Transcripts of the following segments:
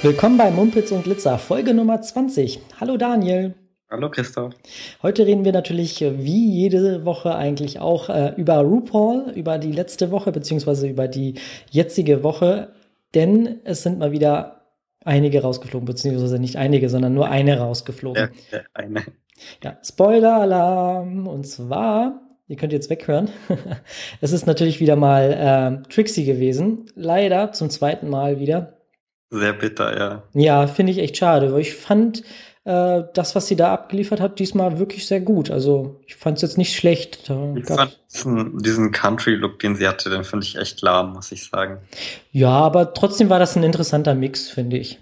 Willkommen bei Mumpitz und Glitzer, Folge Nummer 20. Hallo Daniel. Hallo Christoph. Heute reden wir natürlich wie jede Woche eigentlich auch über RuPaul, über die letzte Woche beziehungsweise über die jetzige Woche, denn es sind mal wieder einige rausgeflogen, beziehungsweise nicht einige, sondern nur eine rausgeflogen. Eine. Ja, Spoiler-Alarm. Und zwar, ihr könnt jetzt weghören, es ist natürlich wieder mal Trixie gewesen. Leider zum zweiten Mal wieder. Sehr bitter, ja. Ja, finde ich echt schade, weil ich fand das, was sie da abgeliefert hat, diesmal wirklich sehr gut. Also ich fand es jetzt nicht schlecht. Ich fand diesen Country-Look, den sie hatte, den finde ich echt lahm, muss ich sagen. Ja, aber trotzdem war das ein interessanter Mix, finde ich.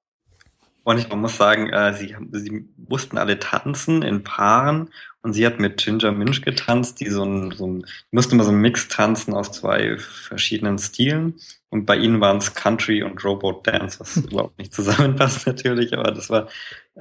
Und man muss sagen, sie mussten alle tanzen in Paaren und sie hat mit Ginger Minch getanzt, die die mussten immer so einen Mix tanzen aus zwei verschiedenen Stilen. Und bei ihnen waren es Country und Robot Dance, was überhaupt nicht zusammenpasst natürlich, aber das war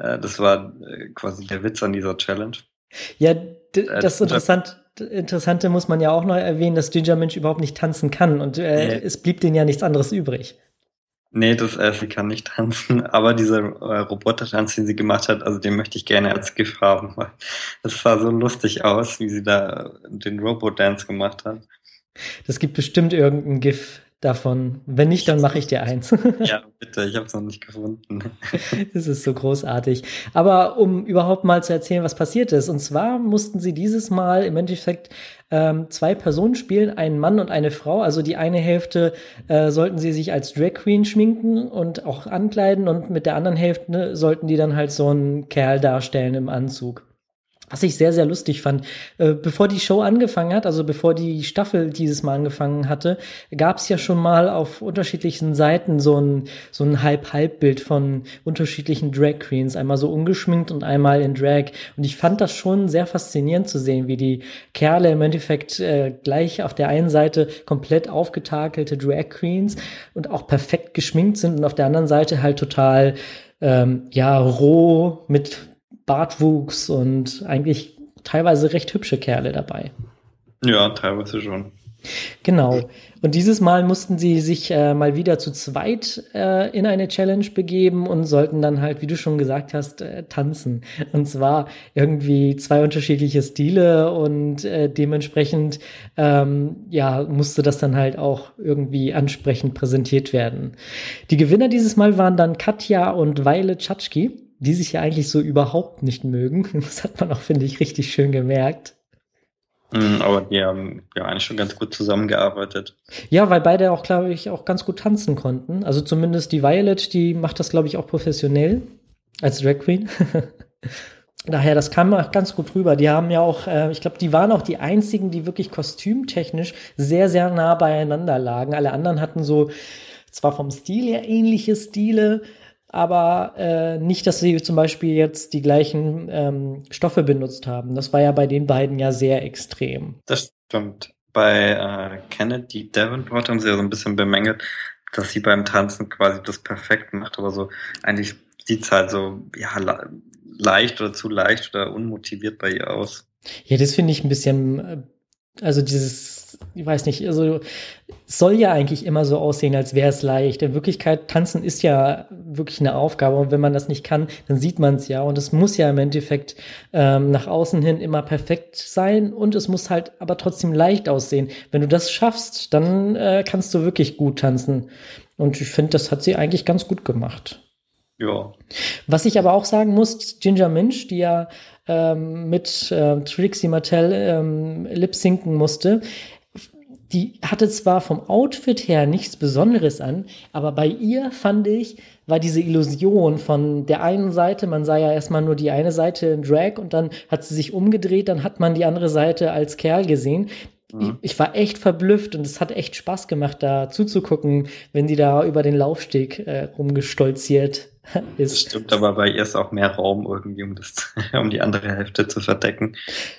quasi der Witz an dieser Challenge. Ja, das Interessante muss man ja auch noch erwähnen, dass Ginger Minch überhaupt nicht tanzen kann und es blieb denen ja nichts anderes übrig. Nee, sie kann nicht tanzen, aber dieser Roboter-Tanz, den sie gemacht hat, also den möchte ich gerne als GIF haben, weil das sah so lustig aus, wie sie da den Robot-Dance gemacht hat. Das gibt bestimmt irgendein GIF davon. Wenn nicht, dann mache ich dir eins. Ja, bitte, ich habe es noch nicht gefunden. Das ist so großartig. Aber um überhaupt mal zu erzählen, was passiert ist. Und zwar mussten sie dieses Mal im Endeffekt zwei Personen spielen, einen Mann und eine Frau. Also die eine Hälfte sollten sie sich als Drag Queen schminken und auch ankleiden. Und mit der anderen Hälfte sollten die dann halt so einen Kerl darstellen im Anzug. Was ich sehr, sehr lustig fand. Bevor die Show angefangen hat, also bevor die Staffel dieses Mal angefangen hatte, gab es ja schon mal auf unterschiedlichen Seiten so ein Halb-Halb-Bild von unterschiedlichen Drag Queens. Einmal so ungeschminkt und einmal in Drag. Und ich fand das schon sehr faszinierend zu sehen, wie die Kerle im Endeffekt gleich auf der einen Seite komplett aufgetakelte Drag Queens und auch perfekt geschminkt sind und auf der anderen Seite halt total roh mit Bartwuchs und eigentlich teilweise recht hübsche Kerle dabei. Ja, teilweise schon. Genau. Und dieses Mal mussten sie sich mal wieder zu zweit in eine Challenge begeben und sollten dann halt, wie du schon gesagt hast, tanzen. Und zwar irgendwie zwei unterschiedliche Stile und dementsprechend musste das dann halt auch irgendwie ansprechend präsentiert werden. Die Gewinner dieses Mal waren dann Katja und Violet Chachki, die sich ja eigentlich so überhaupt nicht mögen. Das hat man auch, finde ich, richtig schön gemerkt. Aber die haben ja eigentlich schon ganz gut zusammengearbeitet. Ja, weil beide auch, glaube ich, auch ganz gut tanzen konnten. Also zumindest die Violet, die macht das, glaube ich, auch professionell als Drag Queen. Daher, das kam auch ganz gut rüber. Die haben ja auch, ich glaube, die waren auch die einzigen, die wirklich kostümtechnisch sehr, sehr nah beieinander lagen. Alle anderen hatten so zwar vom Stil her ähnliche Stile, aber nicht, dass sie zum Beispiel jetzt die gleichen Stoffe benutzt haben. Das war ja bei den beiden ja sehr extrem. Das stimmt. Bei Kennedy Davenport haben sie ja so ein bisschen bemängelt, dass sie beim Tanzen quasi das perfekt macht, aber so eigentlich sieht's halt so leicht oder zu leicht oder unmotiviert bei ihr aus. Ja, das finde ich ein bisschen, also ich weiß nicht, also es soll ja eigentlich immer so aussehen, als wäre es leicht. In Wirklichkeit, tanzen ist ja wirklich eine Aufgabe und wenn man das nicht kann, dann sieht man es ja und es muss ja im Endeffekt nach außen hin immer perfekt sein und es muss halt aber trotzdem leicht aussehen. Wenn du das schaffst, dann kannst du wirklich gut tanzen und ich finde, das hat sie eigentlich ganz gut gemacht. Ja. Was ich aber auch sagen muss, Ginger Minch, die ja mit Trixie Mattel lip-sinken musste, die hatte zwar vom Outfit her nichts Besonderes an, aber bei ihr, fand ich, war diese Illusion von der einen Seite, man sah ja erstmal nur die eine Seite in Drag und dann hat sie sich umgedreht, dann hat man die andere Seite als Kerl gesehen. Ich war echt verblüfft und es hat echt Spaß gemacht, da zuzugucken, wenn die da über den Laufsteg rumgestolziert ist. Das stimmt, aber bei ihr ist auch mehr Raum irgendwie, um die andere Hälfte zu verdecken.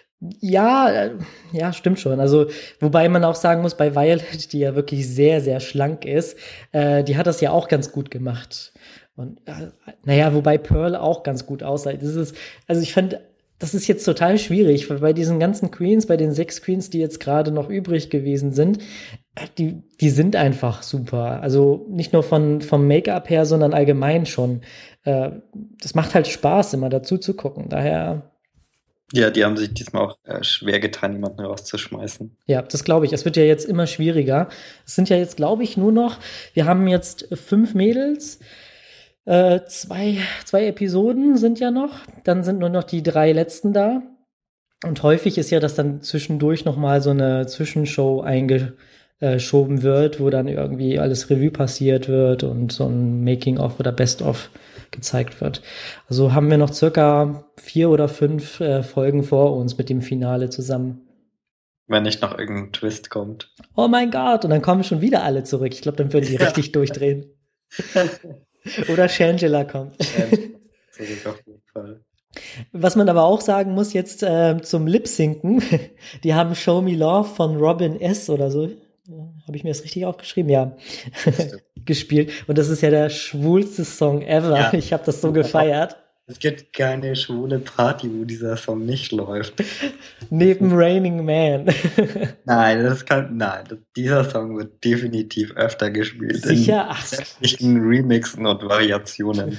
Ja, stimmt schon. Also, wobei man auch sagen muss, bei Violet, die ja wirklich sehr, sehr schlank ist, die hat das ja auch ganz gut gemacht. Und wobei Pearl auch ganz gut aussah. Also ich fand, das ist jetzt total schwierig, weil bei diesen ganzen Queens, bei den 6 Queens, die jetzt gerade noch übrig gewesen sind, Die sind einfach super. Also nicht nur vom Make-up her, sondern allgemein schon. Das macht halt Spaß, immer dazu zu gucken. Daher, Ja, die haben sich diesmal auch schwer getan, jemanden rauszuschmeißen. ja, das glaube ich. Es wird ja jetzt immer schwieriger. Es sind ja jetzt, glaube ich, nur noch, wir haben jetzt 5 Mädels, zwei Episoden sind ja noch. Dann sind nur noch die 3 letzten da. Und häufig ist ja, dass dann zwischendurch noch mal so eine Zwischenshow eingeschoben wird, wo dann irgendwie alles Revue passiert wird und so ein Making-of oder Best-of gezeigt wird. Also haben wir noch circa 4 oder 5 Folgen vor uns mit dem Finale zusammen. Wenn nicht noch irgendein Twist kommt. Oh mein Gott, und dann kommen schon wieder alle zurück. Ich glaube, dann würden die Ja. richtig durchdrehen. Oder Shangela kommt. Zurück auf jeden Fall. Was man aber auch sagen muss jetzt zum Lip-Synken, die haben Show Me Love von Robin S. oder so, habe ich mir das richtig aufgeschrieben? Ja, gespielt. Und das ist ja der schwulste Song ever. Ja. Ich habe das so gefeiert. Es gibt keine schwule Party, wo dieser Song nicht läuft. Neben Raining Man. Nein, dieser Song wird definitiv öfter gespielt. Sicher? Ach, In sämtlichen Remixen und Variationen.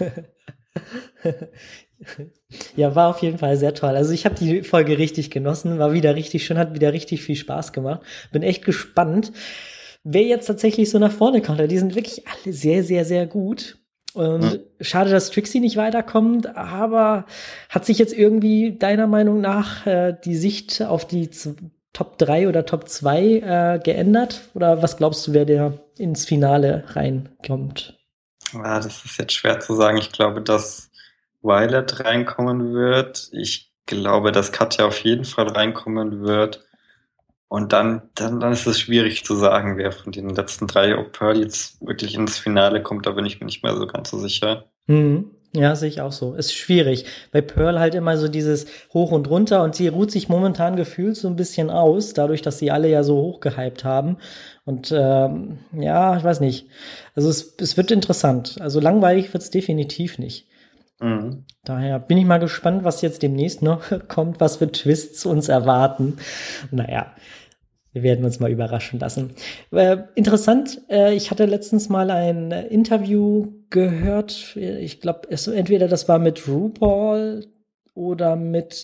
Ja, war auf jeden Fall sehr toll. Also ich habe die Folge richtig genossen, war wieder richtig schön, hat wieder richtig viel Spaß gemacht. Bin echt gespannt, wer jetzt tatsächlich so nach vorne kommt. Die sind wirklich alle sehr, sehr, sehr gut. Und schade, dass Trixie nicht weiterkommt, aber hat sich jetzt irgendwie deiner Meinung nach die Sicht auf die Top 3 oder Top 2 geändert? Oder was glaubst du, wer der ins Finale reinkommt? Das ist jetzt schwer zu sagen. Ich glaube, dass Violet reinkommen wird. Ich glaube, dass Katja auf jeden Fall reinkommen wird. Und dann ist es schwierig zu sagen, wer von den letzten 3, ob Pearl jetzt wirklich ins Finale kommt, da bin ich mir nicht mehr so ganz so sicher. Ja, sehe ich auch so. Ist schwierig. Bei Pearl halt immer so dieses Hoch und Runter und sie ruht sich momentan gefühlt so ein bisschen aus, dadurch, dass sie alle ja so hoch gehypt haben. Und ja, ich weiß nicht. Also es wird interessant. Also langweilig wird es definitiv nicht. Daher bin ich mal gespannt, was jetzt demnächst noch kommt, was für Twists uns erwarten. Naja, wir werden uns mal überraschen lassen. Interessant, ich hatte letztens mal ein Interview gehört. Ich glaube, entweder das war mit RuPaul oder mit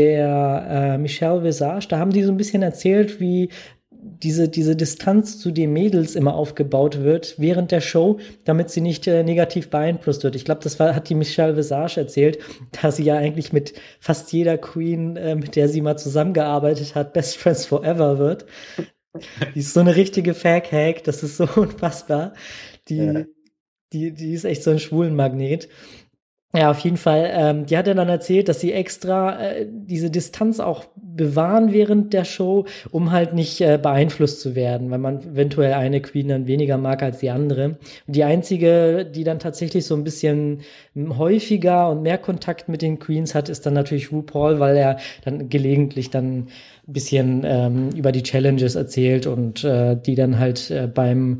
der Michelle Visage. Da haben die so ein bisschen erzählt, wie diese Distanz zu den Mädels immer aufgebaut wird während der Show, damit sie nicht negativ beeinflusst wird. Ich glaube, hat die Michelle Visage erzählt, da sie ja eigentlich mit fast jeder Queen, mit der sie mal zusammengearbeitet hat, Best Friends Forever wird. Die ist so eine richtige Fag-Hag, das ist so unfassbar. Die ist echt so ein Schwulenmagnet. Ja, auf jeden Fall. Die hat ja dann erzählt, dass sie extra diese Distanz auch bewahren während der Show, um halt nicht beeinflusst zu werden, weil man eventuell eine Queen dann weniger mag als die andere. Und die einzige, die dann tatsächlich so ein bisschen häufiger und mehr Kontakt mit den Queens hat, ist dann natürlich RuPaul, weil er dann gelegentlich dann ein bisschen über die Challenges erzählt und die dann halt beim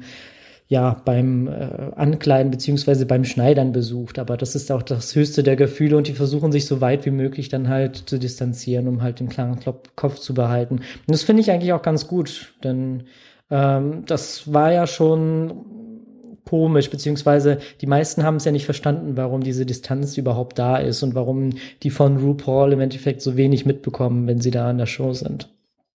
Ankleiden beziehungsweise beim Schneidern besucht. Aber das ist auch das höchste der Gefühle und die versuchen sich so weit wie möglich dann halt zu distanzieren, um halt den klaren Kopf zu behalten. Und das finde ich eigentlich auch ganz gut, denn das war ja schon komisch, beziehungsweise die meisten haben es ja nicht verstanden, warum diese Distanz überhaupt da ist und warum die von RuPaul im Endeffekt so wenig mitbekommen, wenn sie da in der Show sind.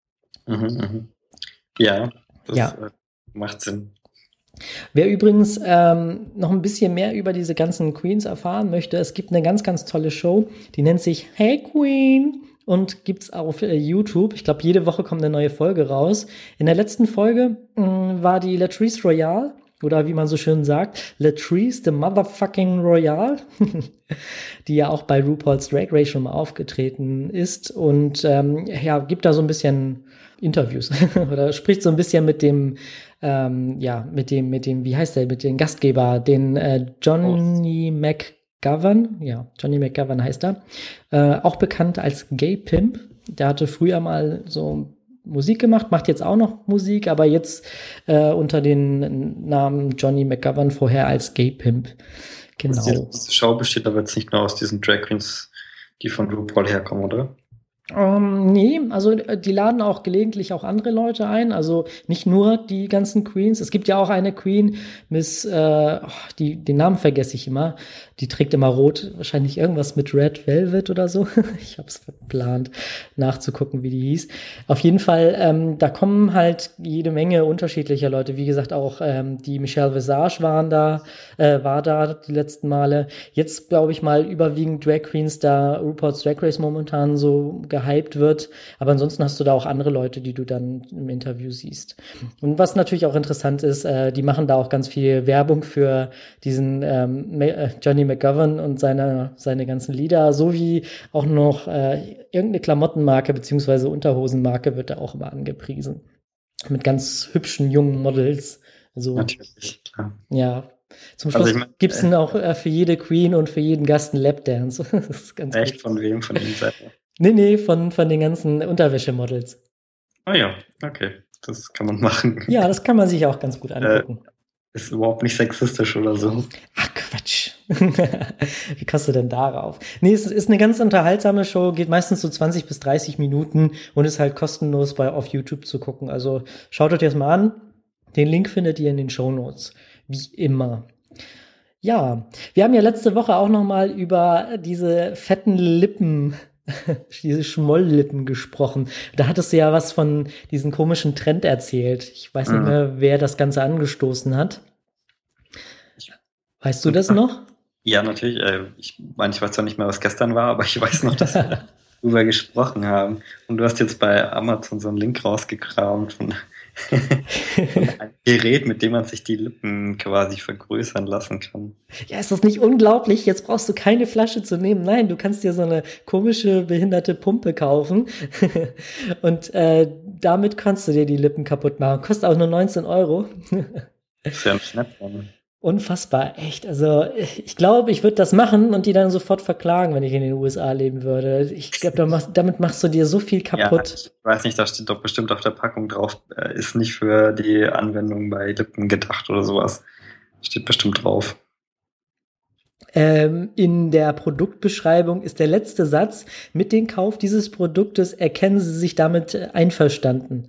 Ja, das macht Sinn. Wer übrigens noch ein bisschen mehr über diese ganzen Queens erfahren möchte, es gibt eine ganz, ganz tolle Show, die nennt sich Hey Queen und gibt's auf YouTube. Ich glaube, jede Woche kommt eine neue Folge raus. In der letzten Folge war die Latrice Royale, oder wie man so schön sagt, Latrice the Motherfucking Royale, die ja auch bei RuPaul's Drag Race schon mal aufgetreten ist und gibt da so ein bisschen Interviews oder spricht so ein bisschen mit dem wie heißt der, mit dem Gastgeber, den Johnny McGovern, Johnny McGovern heißt er, auch bekannt als Gay Pimp. Der hatte früher mal so Musik gemacht, macht jetzt auch noch Musik, aber jetzt unter den Namen Johnny McGovern, vorher als Gay Pimp. Genau. Die Show besteht aber jetzt nicht nur aus diesen Drag Queens, die von RuPaul herkommen, oder? Nee, also die laden auch gelegentlich auch andere Leute ein, also nicht nur die ganzen Queens. Es gibt ja auch eine Queen, den Namen vergesse ich immer. Die trägt immer rot, wahrscheinlich irgendwas mit Red Velvet oder so. Ich habe es verplant, nachzugucken, wie die hieß. Auf jeden Fall, da kommen halt jede Menge unterschiedlicher Leute. Wie gesagt, auch die Michelle Visage war da die letzten Male. Jetzt glaube ich mal überwiegend Drag Queens, da RuPaul's Drag Race momentan so gehypt wird. Aber ansonsten hast du da auch andere Leute, die du dann im Interview siehst. Und was natürlich auch interessant ist, die machen da auch ganz viel Werbung für diesen Johnny McGovern und seine ganzen Lieder, sowie auch noch irgendeine Klamottenmarke beziehungsweise Unterhosenmarke wird da auch immer angepriesen. Mit ganz hübschen jungen Models. Also, Natürlich, klar. ja. Zum Also Schluss ich meine, gibt's dann auch für jede Queen und für jeden Gast einen Lapdance. Das ist ganz echt gut. von wem? Von ihm selber? Nee, von den ganzen Unterwäschemodels. Ah ja, okay. Das kann man machen. Ja, das kann man sich auch ganz gut Äh, angucken. ist überhaupt nicht sexistisch oder so. Ach, Quatsch. Wie kommst du denn darauf? Nee, es ist eine ganz unterhaltsame Show, geht meistens so 20 bis 30 Minuten und ist halt kostenlos auf YouTube zu gucken. Also schaut euch das mal an. Den Link findet ihr in den Shownotes. Wie immer. Ja, wir haben ja letzte Woche auch noch mal über diese fetten Lippen, diese Schmolllippen gesprochen. Da hattest du ja was von diesem komischen Trend erzählt. Ich weiß nicht mehr, wer das Ganze angestoßen hat. Weißt du das noch? Ja, natürlich. Ich meine, ich weiß zwar nicht mehr, was gestern war, aber ich weiß noch, dass wir darüber gesprochen haben. Und du hast jetzt bei Amazon so einen Link rausgekramt von einem Gerät, mit dem man sich die Lippen quasi vergrößern lassen kann. Ja, ist das nicht unglaublich? Jetzt brauchst du keine Flasche zu nehmen. Nein, du kannst dir so eine komische, behinderte Pumpe kaufen. Und damit kannst du dir die Lippen kaputt machen. Kostet auch nur 19 Euro. Das ist ja ein Schnäppchen. Unfassbar, echt. Also ich glaube, ich würde das machen und die dann sofort verklagen, wenn ich in den USA leben würde. Ich glaube, damit machst du dir so viel Ja, kaputt. ich weiß nicht, da steht doch bestimmt auf der Packung drauf, ist nicht für die Anwendung bei Lippen gedacht oder sowas. Steht bestimmt drauf. In der Produktbeschreibung ist der letzte Satz: Mit dem Kauf dieses Produktes erkennen Sie sich damit einverstanden.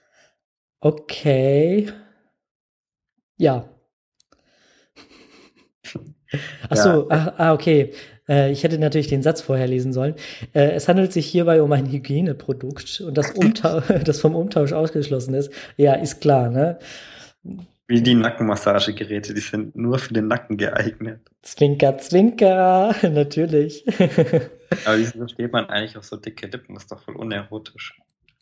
Okay. Ja. Ach so, okay. Ich hätte natürlich den Satz vorher lesen sollen. Es handelt sich hierbei um ein Hygieneprodukt und das vom Umtausch ausgeschlossen ist. Ja, ist klar, ne? Wie die Nackenmassagegeräte, die sind nur für den Nacken geeignet. Zwinker, zwinker, natürlich. Aber wieso steht man eigentlich auf so dicke Lippen? Das ist doch voll unerotisch.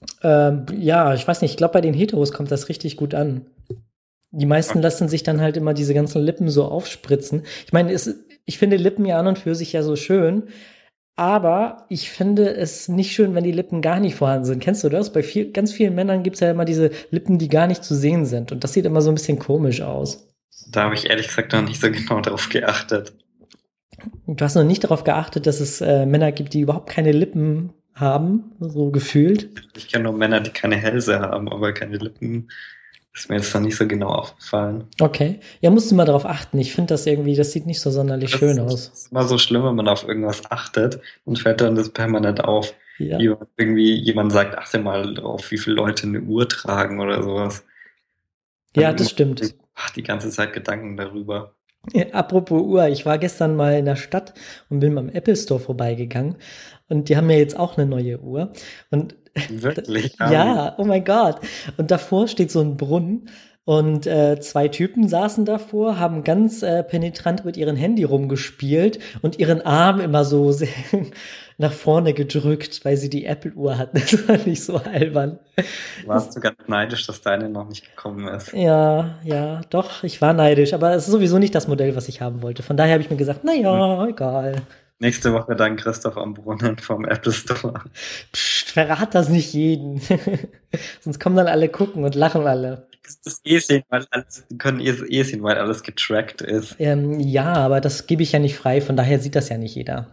Ja, ich weiß nicht. Ich glaube, bei den Heteros kommt das richtig gut an. Die meisten lassen sich dann halt immer diese ganzen Lippen so aufspritzen. Ich meine, ich finde Lippen ja an und für sich ja so schön, aber ich finde es nicht schön, wenn die Lippen gar nicht vorhanden sind. Kennst du das? Bei ganz vielen Männern gibt es ja immer diese Lippen, die gar nicht zu sehen sind. Und das sieht immer so ein bisschen komisch aus. Da habe ich ehrlich gesagt noch nicht so genau drauf geachtet. Du hast noch nicht darauf geachtet, dass es Männer gibt, die überhaupt keine Lippen haben, so gefühlt. Ich kenne nur Männer, die keine Hälse haben, aber keine Lippen. Ist mir jetzt noch nicht so genau aufgefallen. Okay. Ja, musst du mal darauf achten. Ich finde das irgendwie, das sieht nicht so sonderlich schön aus. Das ist immer so schlimm, wenn man auf irgendwas achtet und fällt dann das permanent auf. Ja. Wie irgendwie jemand sagt, achte mal drauf, wie viele Leute eine Uhr tragen oder sowas. Ja, das stimmt. Die ganze Zeit Gedanken darüber. Ja, apropos Uhr, ich war gestern mal in der Stadt und bin beim Apple Store vorbeigegangen und die haben ja jetzt auch eine neue Uhr und Wirklich? ja, oh mein Gott. Und davor steht so ein Brunnen und zwei Typen saßen davor, haben ganz penetrant mit ihrem Handy rumgespielt und ihren Arm immer so sehr nach vorne gedrückt, weil sie die Apple-Uhr hatten. Das war nicht so albern. Warst du ganz neidisch, dass deine noch nicht gekommen ist? Ja, doch, ich war neidisch, aber es ist sowieso nicht das Modell, was ich haben wollte. Von daher habe ich mir gesagt, naja, egal. Nächste Woche dann Christoph am Brunnen vom Apple Store. Psst, verrat das nicht jeden. Sonst kommen dann alle gucken und lachen alle. Das sehen, weil alles, die können sehen, weil alles getrackt ist. Ja, aber das gebe ich ja nicht frei, von daher sieht das ja nicht jeder.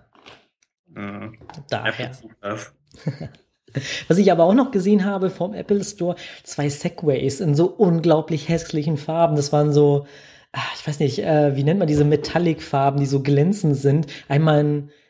Daher. Was ich aber auch noch gesehen habe vom Apple Store, 2 Segways in so unglaublich hässlichen Farben. Das waren so, ich weiß nicht, wie nennt man diese Metallic-Farben, die so glänzend sind. Einmal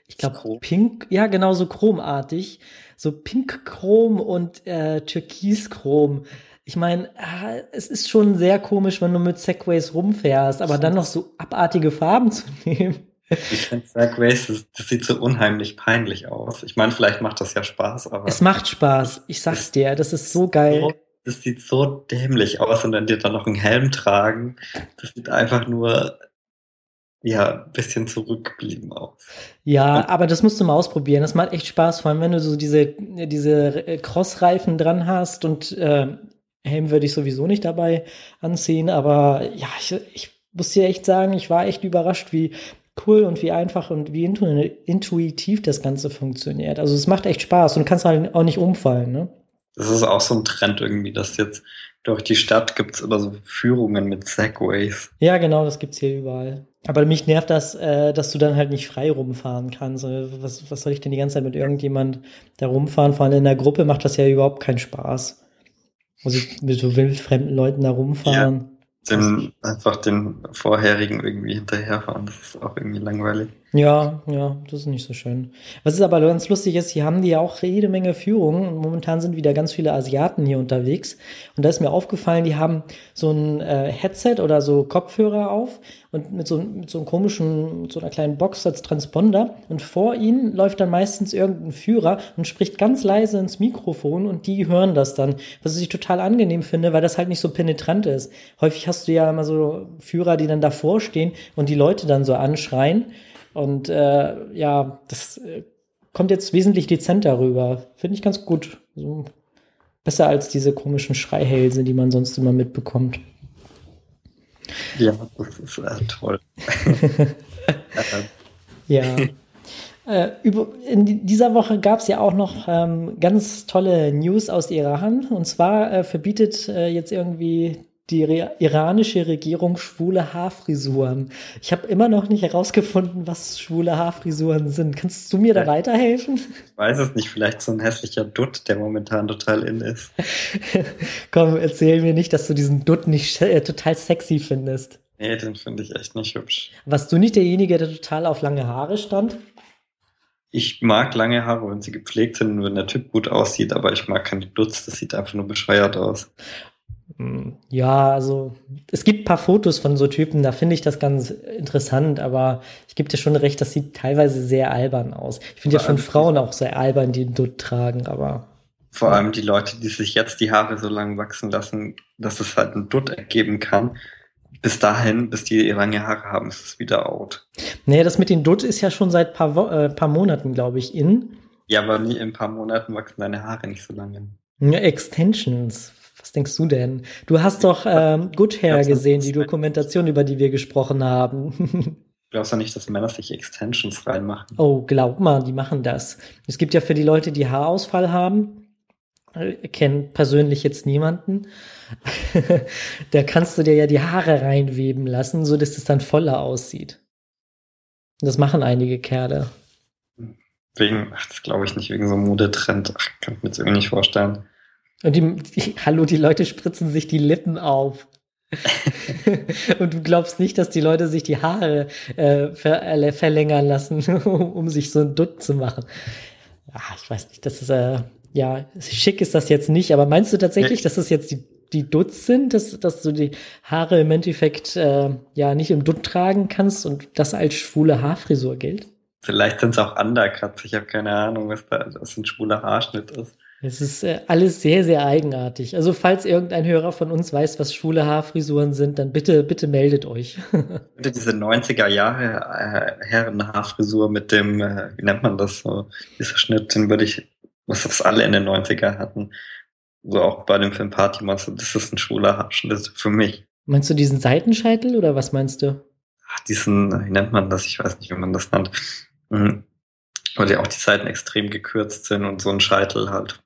Ich Das glaube, Chrom. pink, ja, genau so chromartig. So pink-chrom und türkis-chrom. Ich meine, es ist schon sehr komisch, wenn du mit Segways rumfährst, aber Ich dann finde noch so abartige Farben zu nehmen. ich find Segways, das sieht so unheimlich peinlich aus. Ich meine, vielleicht macht das ja Spaß, Es aber macht Spaß, das, ich das, sag's dir, das ist ist so geil. so, das sieht so dämlich aus und dann dir dann noch einen Helm tragen. Das sieht einfach nur, ja, ein bisschen zurückgeblieben aus. Ja, Und aber das musst du mal ausprobieren. Das macht echt Spaß, vor allem wenn du so diese Crossreifen dran hast und Helm würde ich sowieso nicht dabei anziehen, aber ja, ich muss dir echt sagen, ich war echt überrascht, wie cool und wie einfach und wie intuitiv das Ganze funktioniert. Also es macht echt Spaß und kannst halt auch nicht umfallen, ne? das ist auch so ein Trend irgendwie, dass jetzt durch die Stadt gibt's immer so Führungen mit Segways. Ja, genau, das gibt's hier überall. Aber mich nervt das, dass du dann halt nicht frei rumfahren kannst. Was soll ich denn die ganze Zeit mit irgendjemand da rumfahren? Vor allem in der Gruppe macht das ja überhaupt keinen Spaß. Muss ich mit so wildfremden Leuten da Ja, rumfahren? Weiß dem, nicht. einfach den vorherigen irgendwie hinterherfahren. Das ist auch irgendwie langweilig. Ja, ja, das ist nicht so schön. Was ist aber ganz lustig ist, hier haben die ja auch jede Menge Führungen und momentan sind wieder ganz viele Asiaten hier unterwegs. Und da ist mir aufgefallen, die haben so ein Headset oder so Kopfhörer auf und mit so einem komischen, mit so einer kleinen Box als Transponder. Und vor ihnen läuft dann meistens irgendein Führer und spricht ganz leise ins Mikrofon und die hören das dann. Was ich total angenehm finde, weil das halt nicht so penetrant ist. Häufig hast du ja immer so Führer, die dann davor stehen und die Leute dann so anschreien. Und ja, das kommt jetzt wesentlich dezenter rüber. Finde ich ganz gut. So, besser als diese komischen Schreihälse, die man sonst immer mitbekommt. Ja, das ist toll. Äh, Ja. In dieser Woche gab es ja auch noch ganz tolle News aus Iran. Und zwar verbietet jetzt irgendwie die iranische Regierung schwule Haarfrisuren. Ich habe immer noch nicht herausgefunden, was schwule Haarfrisuren sind. Kannst du mir da weiterhelfen? Ich weiß es nicht, vielleicht so ein hässlicher Dutt, der momentan total in ist. Komm, erzähl mir nicht, dass du diesen Dutt nicht total sexy findest. Nee, den finde ich echt nicht hübsch. Warst du nicht derjenige, der total auf lange Haare stand? Ich mag lange Haare, wenn sie gepflegt sind und wenn der Typ gut aussieht, aber ich mag keine Dutz, das sieht einfach nur bescheuert aus. Ja, also es gibt ein paar Fotos von so Typen, da finde ich das ganz interessant, aber ich gebe dir schon recht, das sieht teilweise sehr albern aus. Ich finde ja Vor schon allem, Frauen auch sehr albern, die einen Dutt tragen, aber vor ja. allem die Leute, die sich jetzt die Haare so lang wachsen lassen, dass es halt einen Dutt ergeben kann. Bis dahin, bis die lange Haare haben, ist es wieder out. Nee, das mit den Dutt ist ja schon seit paar Monaten, glaube ich, in. Ja, aber nie in ein paar Monaten wachsen deine Haare nicht so lange. Ja, Extensions. Was denkst du denn? Du hast doch Good Hair Glaubst du, gesehen, die dass Dokumentation, über die wir gesprochen haben. glaubst du nicht, dass Männer sich Extensions reinmachen? Oh, glaub mal, die machen das. Es gibt ja für die Leute, die Haarausfall haben, kennt persönlich jetzt niemanden. Da kannst du dir ja die Haare reinweben lassen, so dass es dann voller aussieht. Das machen einige Kerle. Das glaube ich nicht, wegen so einem Modetrend. Ach, kann ich mir jetzt irgendwie nicht vorstellen. Und hallo, die Leute spritzen sich die Lippen auf. Und du glaubst nicht, dass die Leute sich die Haare verlängern lassen, um sich so ein Dutt zu machen. Ach, ich weiß nicht, das ist, ja, schick ist das jetzt nicht, aber meinst du tatsächlich, dass das jetzt die Dutts sind, dass du die Haare im Endeffekt ja nicht im Dutt tragen kannst und das als schwule Haarfrisur gilt? Vielleicht sind es auch Undercuts. Ich habe keine Ahnung, was das ein schwuler Haarschnitt ist. Es ist alles sehr, sehr eigenartig. Also falls irgendein Hörer von uns weiß, was schwule Haarfrisuren sind, dann bitte, bitte meldet euch. Bitte diese 90er Jahre Herrenhaarfrisur mit dem, wie nennt man das so, dieser Schnitt, den würde ich, was das alle in den 90er hatten. So auch bei dem Film Party Monster, das ist ein schwuler Haarschnitt für mich. Meinst du diesen Seitenscheitel oder was meinst du? Ach, wie nennt man das? Ich weiß nicht, wie man das nennt. Weil ja auch die Seiten extrem gekürzt sind und so ein Scheitel halt.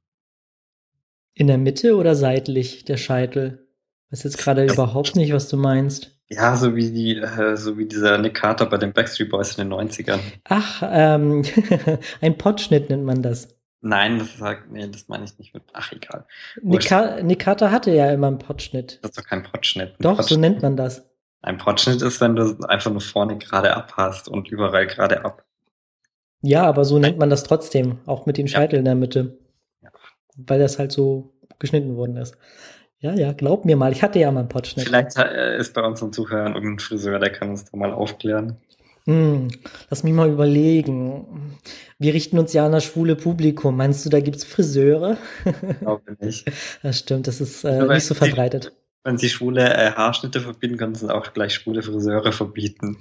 In der Mitte oder seitlich, der Scheitel? Ich weiß jetzt gerade überhaupt nicht, was du meinst. Ja, so wie dieser Nick Carter bei den Backstreet Boys in den 90ern. Ach, ein Pottschnitt nennt man das. Nein, das meine ich nicht mit. Ach, egal. Nick Carter hatte ja immer einen Pottschnitt. Das ist doch kein Potschnitt. Doch, so nennt man das. Ein Potschnitt ist, wenn du einfach nur vorne gerade ab hast und überall gerade ab. Ja, aber so nennt man das trotzdem, auch mit dem Ja. Scheitel in der Mitte, Ja. weil das halt so geschnitten worden ist. Ja, ja, glaub mir mal, ich hatte ja mal einen Pottschnitt. Vielleicht ist bei unseren Zuhörern irgendein Friseur, der kann uns da mal aufklären. Lass mich mal überlegen. Wir richten uns ja an das schwule Publikum. Meinst du, da gibt's Friseure? Glaube nicht. Das stimmt, das ist Aber nicht so verbreitet. wenn sie schwule Haarschnitte verbieten, können sie auch gleich schwule Friseure verbieten.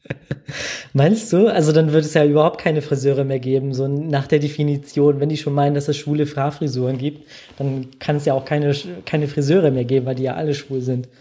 Meinst du? Also dann wird es ja überhaupt keine Friseure mehr geben, so nach der Definition. Wenn die schon meinen, dass es schwule Haarfrisuren gibt, dann kann es ja auch keine Friseure mehr geben, weil die ja alle schwul sind.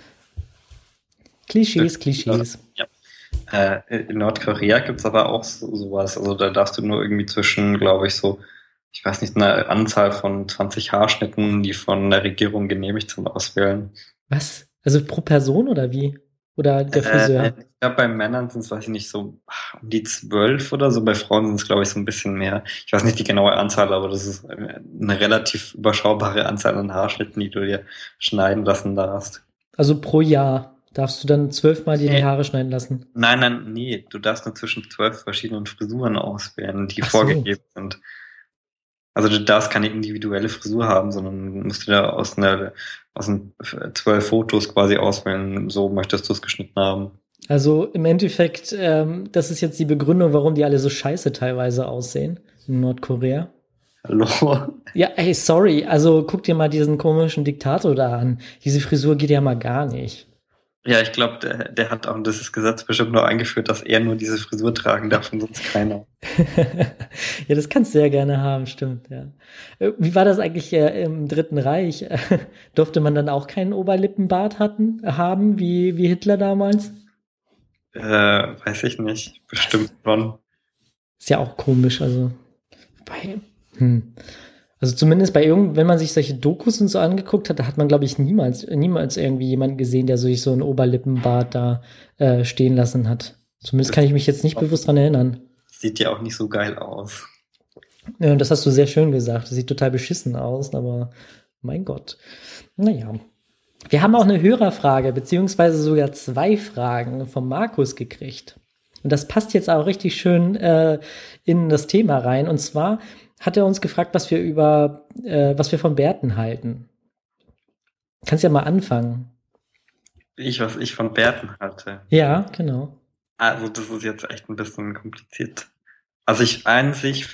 Klischees, Klischees. Ja. In Nordkorea gibt es aber auch sowas. Also da darfst du nur irgendwie zwischen, glaube ich, so, ich weiß nicht, eine Anzahl von 20 Haarschnitten, die von der Regierung genehmigt sind, auswählen. Was? Also pro Person oder wie? Oder der Friseur? Ich glaube, bei Männern sind es, weiß ich nicht, so um die 12 oder so. Bei Frauen sind es, glaube ich, so ein bisschen mehr. Ich weiß nicht die genaue Anzahl, aber das ist eine relativ überschaubare Anzahl an Haarschnitten, die du dir schneiden lassen darfst. Also pro Jahr darfst du dann 12-mal dir die Haare schneiden lassen? Nein, nee. Du darfst nur zwischen 12 verschiedenen Frisuren auswählen, die Ach so. vorgegeben sind. Also du darfst keine individuelle Frisur haben, sondern musst du da aus 12 Fotos quasi auswählen, so möchtest du es geschnitten haben. Also im Endeffekt, das ist jetzt die Begründung, warum die alle so scheiße teilweise aussehen in Nordkorea. Hallo? Ja, ey, sorry, also guck dir mal diesen komischen Diktator da an. Diese Frisur geht ja mal gar nicht. Ja, ich glaube, der hat auch dieses Gesetz bestimmt nur eingeführt, dass er nur diese Frisur tragen darf und sonst keiner. Ja, das kannst du ja gerne haben, stimmt, ja. Wie war das eigentlich im Dritten Reich? Durfte man dann auch keinen Oberlippenbart haben, wie Hitler damals? Weiß ich nicht. Bestimmt schon. Ist ja auch komisch, also Also zumindest wenn man sich solche Dokus und so angeguckt hat, da hat man, glaube ich, niemals irgendwie jemanden gesehen, der sich so einen Oberlippenbart da stehen lassen hat. Zumindest kann ich mich jetzt nicht bewusst dran erinnern. Sieht ja auch nicht so geil aus. Ja, und das hast du sehr schön gesagt. Das sieht total beschissen aus, aber mein Gott. Naja. Wir haben auch eine Hörerfrage, beziehungsweise sogar 2 Fragen vom Markus gekriegt. Und das passt jetzt auch richtig schön in das Thema rein. Und zwar hat er uns gefragt, was wir von Bärten halten. Kannst ja mal anfangen. Was ich von Bärten hatte. Ja, genau. Also das ist jetzt echt ein bisschen kompliziert. Also einzig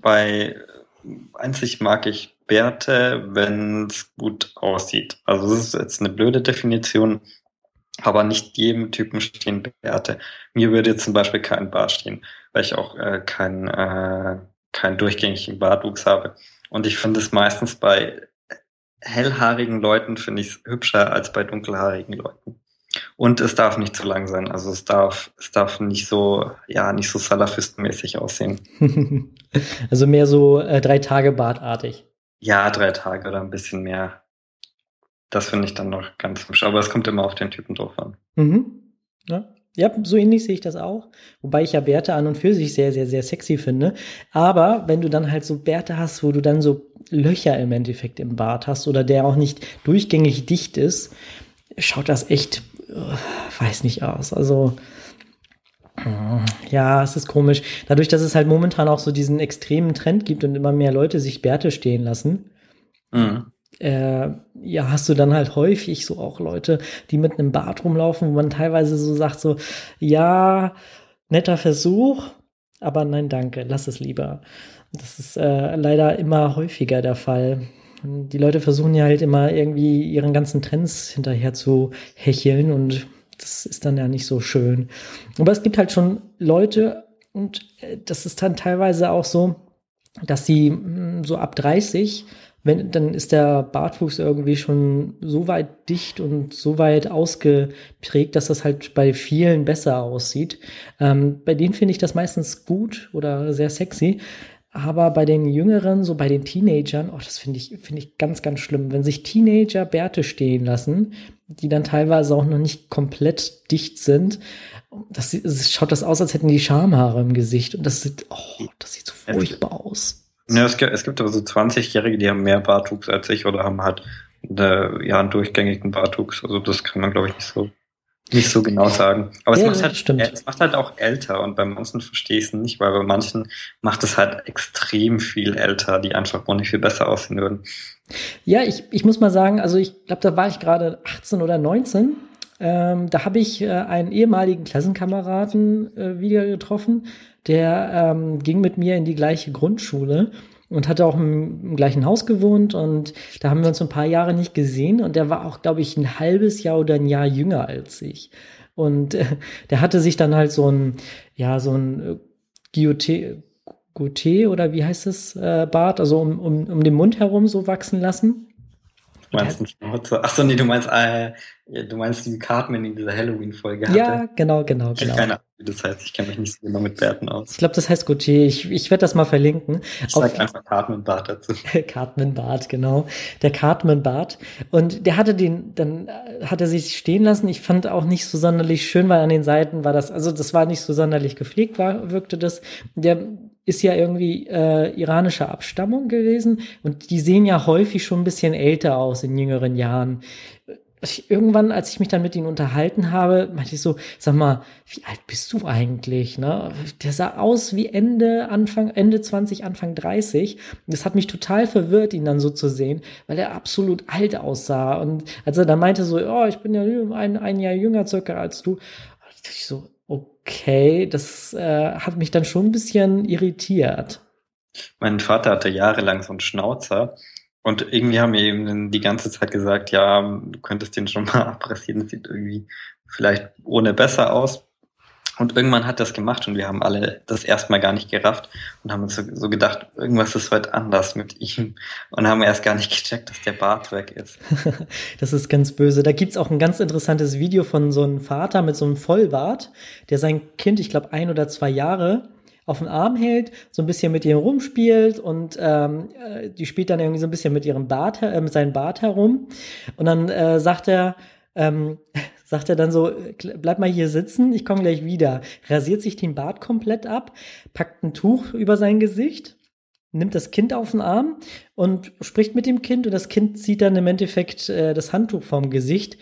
mag ich Bärte, wenn es gut aussieht. Also das ist jetzt eine blöde Definition, aber nicht jedem Typen stehen Bärte. Mir würde jetzt zum Beispiel kein Bart stehen, weil ich auch keinen durchgängigen Bartwuchs habe. Und ich finde es meistens bei hellhaarigen Leuten finde ich es hübscher als bei dunkelhaarigen Leuten. Und es darf nicht zu lang sein. Also es darf nicht so salafistenmäßig aussehen. Also mehr so 3 Tage bartartig. Ja, 3 Tage oder ein bisschen mehr. Das finde ich dann noch ganz hübsch. Aber es kommt immer auf den Typen drauf an. Mhm. Ja, so ähnlich sehe ich das auch. Wobei ich ja Bärte an und für sich sehr, sehr, sehr sexy finde. Aber wenn du dann halt so Bärte hast, wo du dann so Löcher im Endeffekt im Bart hast oder der auch nicht durchgängig dicht ist, schaut das echt, weiß nicht aus. Also, ja, es ist komisch. Dadurch, dass es halt momentan auch so diesen extremen Trend gibt und immer mehr Leute sich Bärte stehen lassen, ja, hast du dann halt häufig so auch Leute, die mit einem Bart rumlaufen, wo man teilweise so sagt so, ja, netter Versuch, aber nein, danke, lass es lieber. Das ist leider immer häufiger der Fall. Die Leute versuchen ja halt immer irgendwie ihren ganzen Trends hinterher zu hecheln und das ist dann ja nicht so schön. Aber es gibt halt schon Leute und das ist dann teilweise auch so, dass sie so ab 30, dann ist der Bartwuchs irgendwie schon so weit dicht und so weit ausgeprägt, dass das halt bei vielen besser aussieht. Bei denen finde ich das meistens gut oder sehr sexy. Aber bei den Jüngeren, so bei den Teenagern, das finde ich ganz, ganz schlimm. Wenn sich Teenager Bärte stehen lassen, die dann teilweise auch noch nicht komplett dicht sind, schaut das aus, als hätten die Schamhaare im Gesicht. Und das sieht so furchtbar aus. Ja, es gibt aber so 20-Jährige, die haben mehr Bartwuchs als ich oder haben halt einen durchgängigen Bartwuchs. Also das kann man, glaube ich, nicht so nicht so genau sagen. Aber Ja, es macht halt, stimmt. es macht halt auch älter und bei manchen verstehe ich es nicht, weil bei manchen macht es halt extrem viel älter, die einfach auch nicht viel besser aussehen würden. Ja, ich muss mal sagen, also ich glaube, da war ich gerade 18 oder 19. Da habe ich einen ehemaligen Klassenkameraden wieder getroffen, der ging mit mir in die gleiche Grundschule und hatte auch im gleichen Haus gewohnt und da haben wir uns ein paar Jahre nicht gesehen und der war auch, glaube ich, ein halbes Jahr oder ein Jahr jünger als ich. Und der hatte sich dann halt so ein Gouté oder wie heißt es, Bart, also um den Mund herum so wachsen lassen. Du meinst einen Schnauzer? Achso, nee, du meinst diesen Cartman in dieser Halloween-Folge hatte. Ja, genau. Ich habe keine Ahnung, wie das heißt. Ich kenne mich nicht so genau mit Bärten aus. Ich glaube, das heißt Gautier. Ich werde das mal verlinken. Ich sag einfach Cartman-Bart dazu. Cartman-Bart, genau. Der Cartman-Bart. Und der hatte dann hat er sich stehen lassen. Ich fand auch nicht so sonderlich schön, weil an den Seiten war das war nicht so sonderlich gepflegt, wirkte das. Der ist ja irgendwie iranischer Abstammung gewesen und die sehen ja häufig schon ein bisschen älter aus in jüngeren Jahren. Irgendwann, als ich mich dann mit ihm unterhalten habe, meinte ich so, sag mal, wie alt bist du eigentlich? Ne? Der sah aus wie Ende 20, Anfang 30. Das hat mich total verwirrt, ihn dann so zu sehen, weil er absolut alt aussah. Und als er dann meinte so, oh, ich bin ja ein Jahr jünger circa als du, dachte ich so, okay, das hat mich dann schon ein bisschen irritiert. Mein Vater hatte jahrelang so einen Schnauzer und irgendwie haben wir ihm die ganze Zeit gesagt, ja, du könntest den schon mal abrasieren, das sieht irgendwie vielleicht ohne besser aus. Und irgendwann hat das gemacht und wir haben alle das erstmal gar nicht gerafft und haben uns so gedacht, irgendwas ist heute anders mit ihm und haben erst gar nicht gecheckt, dass der Bart weg ist. Das ist ganz böse. Da gibt's auch ein ganz interessantes Video von so einem Vater mit so einem Vollbart, der sein Kind, ich glaube 1 oder 2 Jahre, auf den Arm hält, so ein bisschen mit ihr rumspielt und die spielt dann irgendwie so ein bisschen mit ihrem mit seinem Bart herum. Und dann sagt er dann so, bleib mal hier sitzen, ich komme gleich wieder. Rasiert sich den Bart komplett ab, packt ein Tuch über sein Gesicht, nimmt das Kind auf den Arm und spricht mit dem Kind und das Kind zieht dann im Endeffekt das Handtuch vom Gesicht,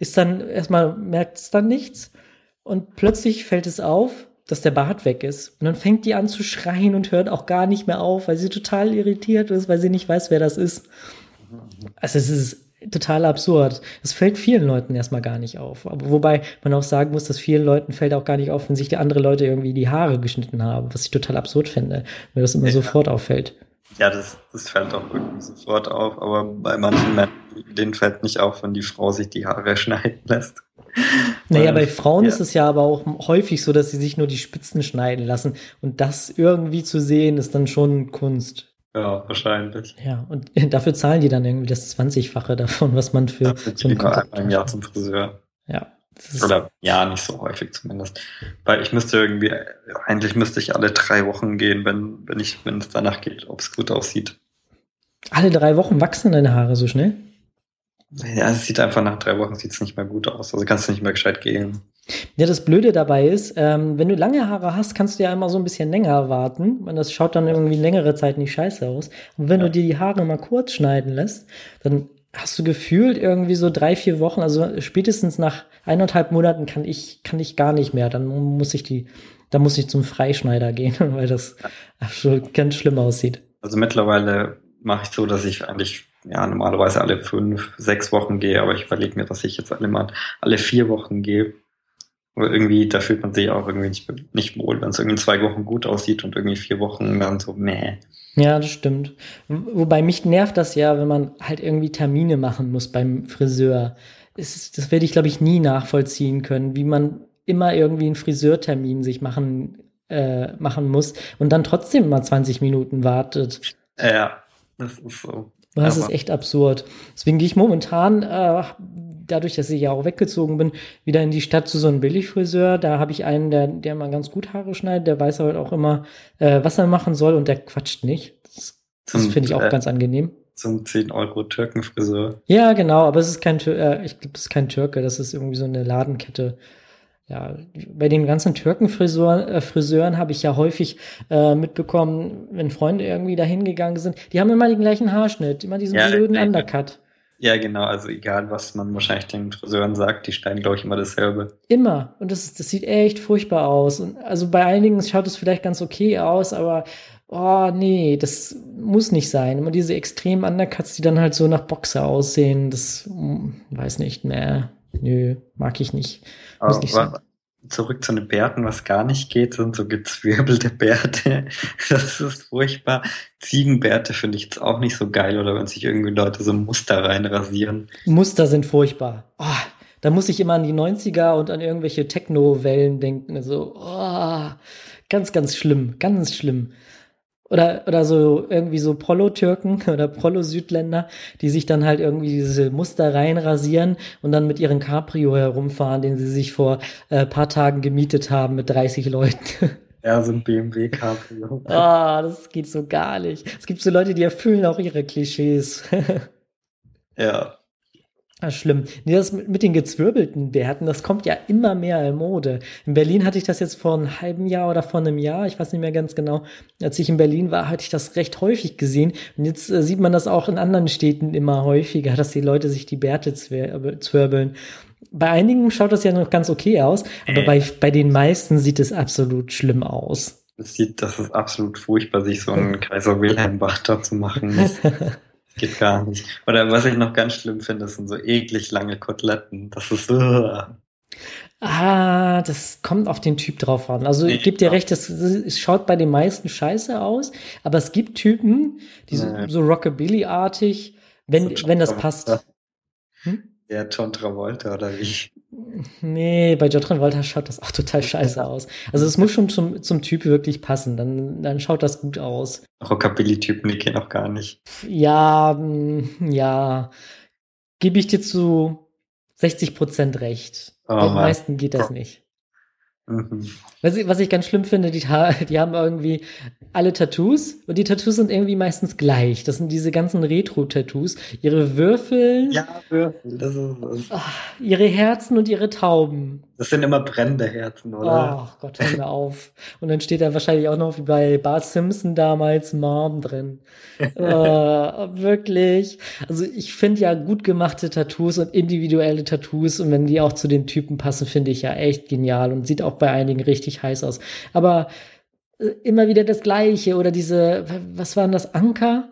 merkt es dann nichts und plötzlich fällt es auf, dass der Bart weg ist. Und dann fängt die an zu schreien und hört auch gar nicht mehr auf, weil sie total irritiert ist, weil sie nicht weiß, wer das ist. Also es ist total absurd. Das fällt vielen Leuten erstmal gar nicht auf. Aber wobei man auch sagen muss, dass vielen Leuten fällt auch gar nicht auf, wenn sich die andere Leute irgendwie die Haare geschnitten haben, was ich total absurd finde, mir das immer sofort auffällt. Ja, das fällt auch irgendwie sofort auf, aber bei manchen Männern, denen fällt nicht auf, wenn die Frau sich die Haare schneiden lässt. Naja, bei Frauen ist es ja aber auch häufig so, dass sie sich nur die Spitzen schneiden lassen. Und das irgendwie zu sehen, ist dann schon Kunst. Ja, wahrscheinlich. Ja, und dafür zahlen die dann irgendwie das 20-fache davon, was man für so ein einmal im Jahr zum Friseur. Ja. Oder ja, nicht so häufig zumindest. Weil eigentlich müsste ich alle 3 Wochen gehen, wenn es danach geht, ob es gut aussieht. Alle 3 Wochen wachsen deine Haare so schnell? Ja, es sieht einfach nach 3 Wochen sieht's nicht mehr gut aus. Also kannst du nicht mehr gescheit gehen. Ja, das Blöde dabei ist, wenn du lange Haare hast, kannst du ja immer so ein bisschen länger warten. Und das schaut dann irgendwie längere Zeit nicht scheiße aus. Und wenn du dir die Haare mal kurz schneiden lässt, dann hast du gefühlt irgendwie so 3, 4 Wochen, also spätestens nach 1,5 Monaten kann ich gar nicht mehr. Dann muss ich zum Freischneider gehen, weil das schon ganz schlimm aussieht. Also mittlerweile mache ich so, dass ich eigentlich normalerweise alle 5, 6 Wochen gehe, aber ich überlege mir, dass ich jetzt alle 4 Wochen gehe. Aber irgendwie, da fühlt man sich auch irgendwie nicht wohl, wenn es irgendwie 2 Wochen gut aussieht und irgendwie 4 Wochen dann so, meh. Ja, das stimmt. Wobei mich nervt das ja, wenn man halt irgendwie Termine machen muss beim Friseur. Das werde ich, glaube ich, nie nachvollziehen können, wie man immer irgendwie einen Friseurtermin sich machen muss und dann trotzdem mal 20 Minuten wartet. Ja, das ist so. Das ist echt absurd. Deswegen gehe ich momentan, dadurch, dass ich ja auch weggezogen bin, wieder in die Stadt zu so einem Billigfriseur. Da habe ich einen, der mal ganz gut Haare schneidet, der weiß halt auch immer, was er machen soll und der quatscht nicht. Das finde ich auch ganz angenehm. Zum 10 € Türkenfriseur. Ja, genau, aber es ist ich glaube, das ist kein Türke, das ist irgendwie so eine Ladenkette. Ja, bei den ganzen Friseuren habe ich ja häufig mitbekommen, wenn Freunde irgendwie da hingegangen sind, die haben immer den gleichen Haarschnitt, immer diesen blöden Undercut. Ja, genau, also egal, was man wahrscheinlich den Friseuren sagt, die schneiden, glaube ich, immer dasselbe. Immer. Und das sieht echt furchtbar aus. Und also bei einigen schaut es vielleicht ganz okay aus, aber oh nee, das muss nicht sein. Immer diese extremen Undercuts, die dann halt so nach Boxer aussehen, das weiß nicht, nö, mag ich nicht. Muss nicht sein. Aber zurück zu den Bärten, was gar nicht geht, sind so gezwirbelte Bärte. Das ist furchtbar. Ziegenbärte finde ich jetzt auch nicht so geil, oder wenn sich irgendwie Leute so Muster reinrasieren. Muster sind furchtbar. Oh, da muss ich immer an die 90er und an irgendwelche Techno-Wellen denken. Also, oh, ganz, ganz schlimm, ganz schlimm. Oder so irgendwie so Prollo-Türken oder Prollo-Südländer, die sich dann halt irgendwie diese Muster reinrasieren und dann mit ihren Cabrio herumfahren, den sie sich vor paar Tagen gemietet haben mit 30 Leuten. Ja, so ein BMW Cabrio. Ah, das geht so gar nicht. Es gibt so Leute, die erfüllen auch ihre Klischees. Ja. Ah, schlimm. Nee, das mit den gezwirbelten Bärten, das kommt ja immer mehr in Mode. In Berlin hatte ich das jetzt vor einem halben Jahr oder vor einem Jahr, ich weiß nicht mehr ganz genau. Als ich in Berlin war, hatte ich das recht häufig gesehen. Und jetzt sieht man das auch in anderen Städten immer häufiger, dass die Leute sich die Bärte zwirbeln. Bei einigen schaut das ja noch ganz okay aus, aber bei den meisten sieht es absolut schlimm aus. Das ist absolut furchtbar, sich so einen Kaiser Wilhelm Bart da zu machen. Das geht gar nicht. Oder was ich noch ganz schlimm finde, das sind so eklig lange Koteletten. Das ist Ah, das kommt auf den Typ drauf an. Also ich gebe dir recht, es schaut bei den meisten scheiße aus, aber es gibt Typen, die so Rockabilly-artig, wenn das passt. Hm? Ja, John Travolta oder wie? Nee, bei John Travolta schaut das auch total scheiße aus. Also es muss schon zum Typ wirklich passen, dann schaut das gut aus. Rockabilly-Typen, die gehen auch gar nicht. Ja, ja, gebe ich dir zu 60% recht. Oh, Den meisten geht das nicht. Mhm. Was ich ganz schlimm finde, die haben irgendwie alle Tattoos und die Tattoos sind irgendwie meistens gleich. Das sind diese ganzen Retro-Tattoos. Ihre Würfel, Ja, Würfel, das ist ihre Herzen und ihre Tauben. das sind immer brennende Herzen, oder? Oh Gott, hör mir auf. Und dann steht da wahrscheinlich auch noch wie bei Bart Simpson damals Mom drin. Wirklich. Also ich finde ja gut gemachte Tattoos und individuelle Tattoos und wenn die auch zu den Typen passen, finde ich ja echt genial und sieht auch bei einigen richtig heiß aus. Aber immer wieder das Gleiche oder was waren das, Anker?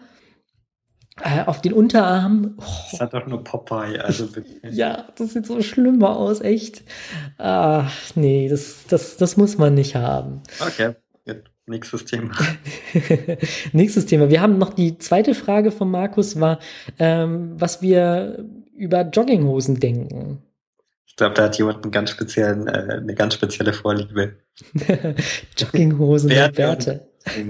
Auf den Unterarm. Das hat doch nur Popeye, also bitte. Ja, das sieht so schlimm aus, echt. Ach, nee, das muss man nicht haben. Okay, gut. Nächstes Thema. Nächstes Thema. Wir haben noch die zweite Frage von Markus, war, was wir über Jogginghosen denken. Ich glaube, da hat jemand eine ganz spezielle Vorliebe. Jogginghosen mit Bärte.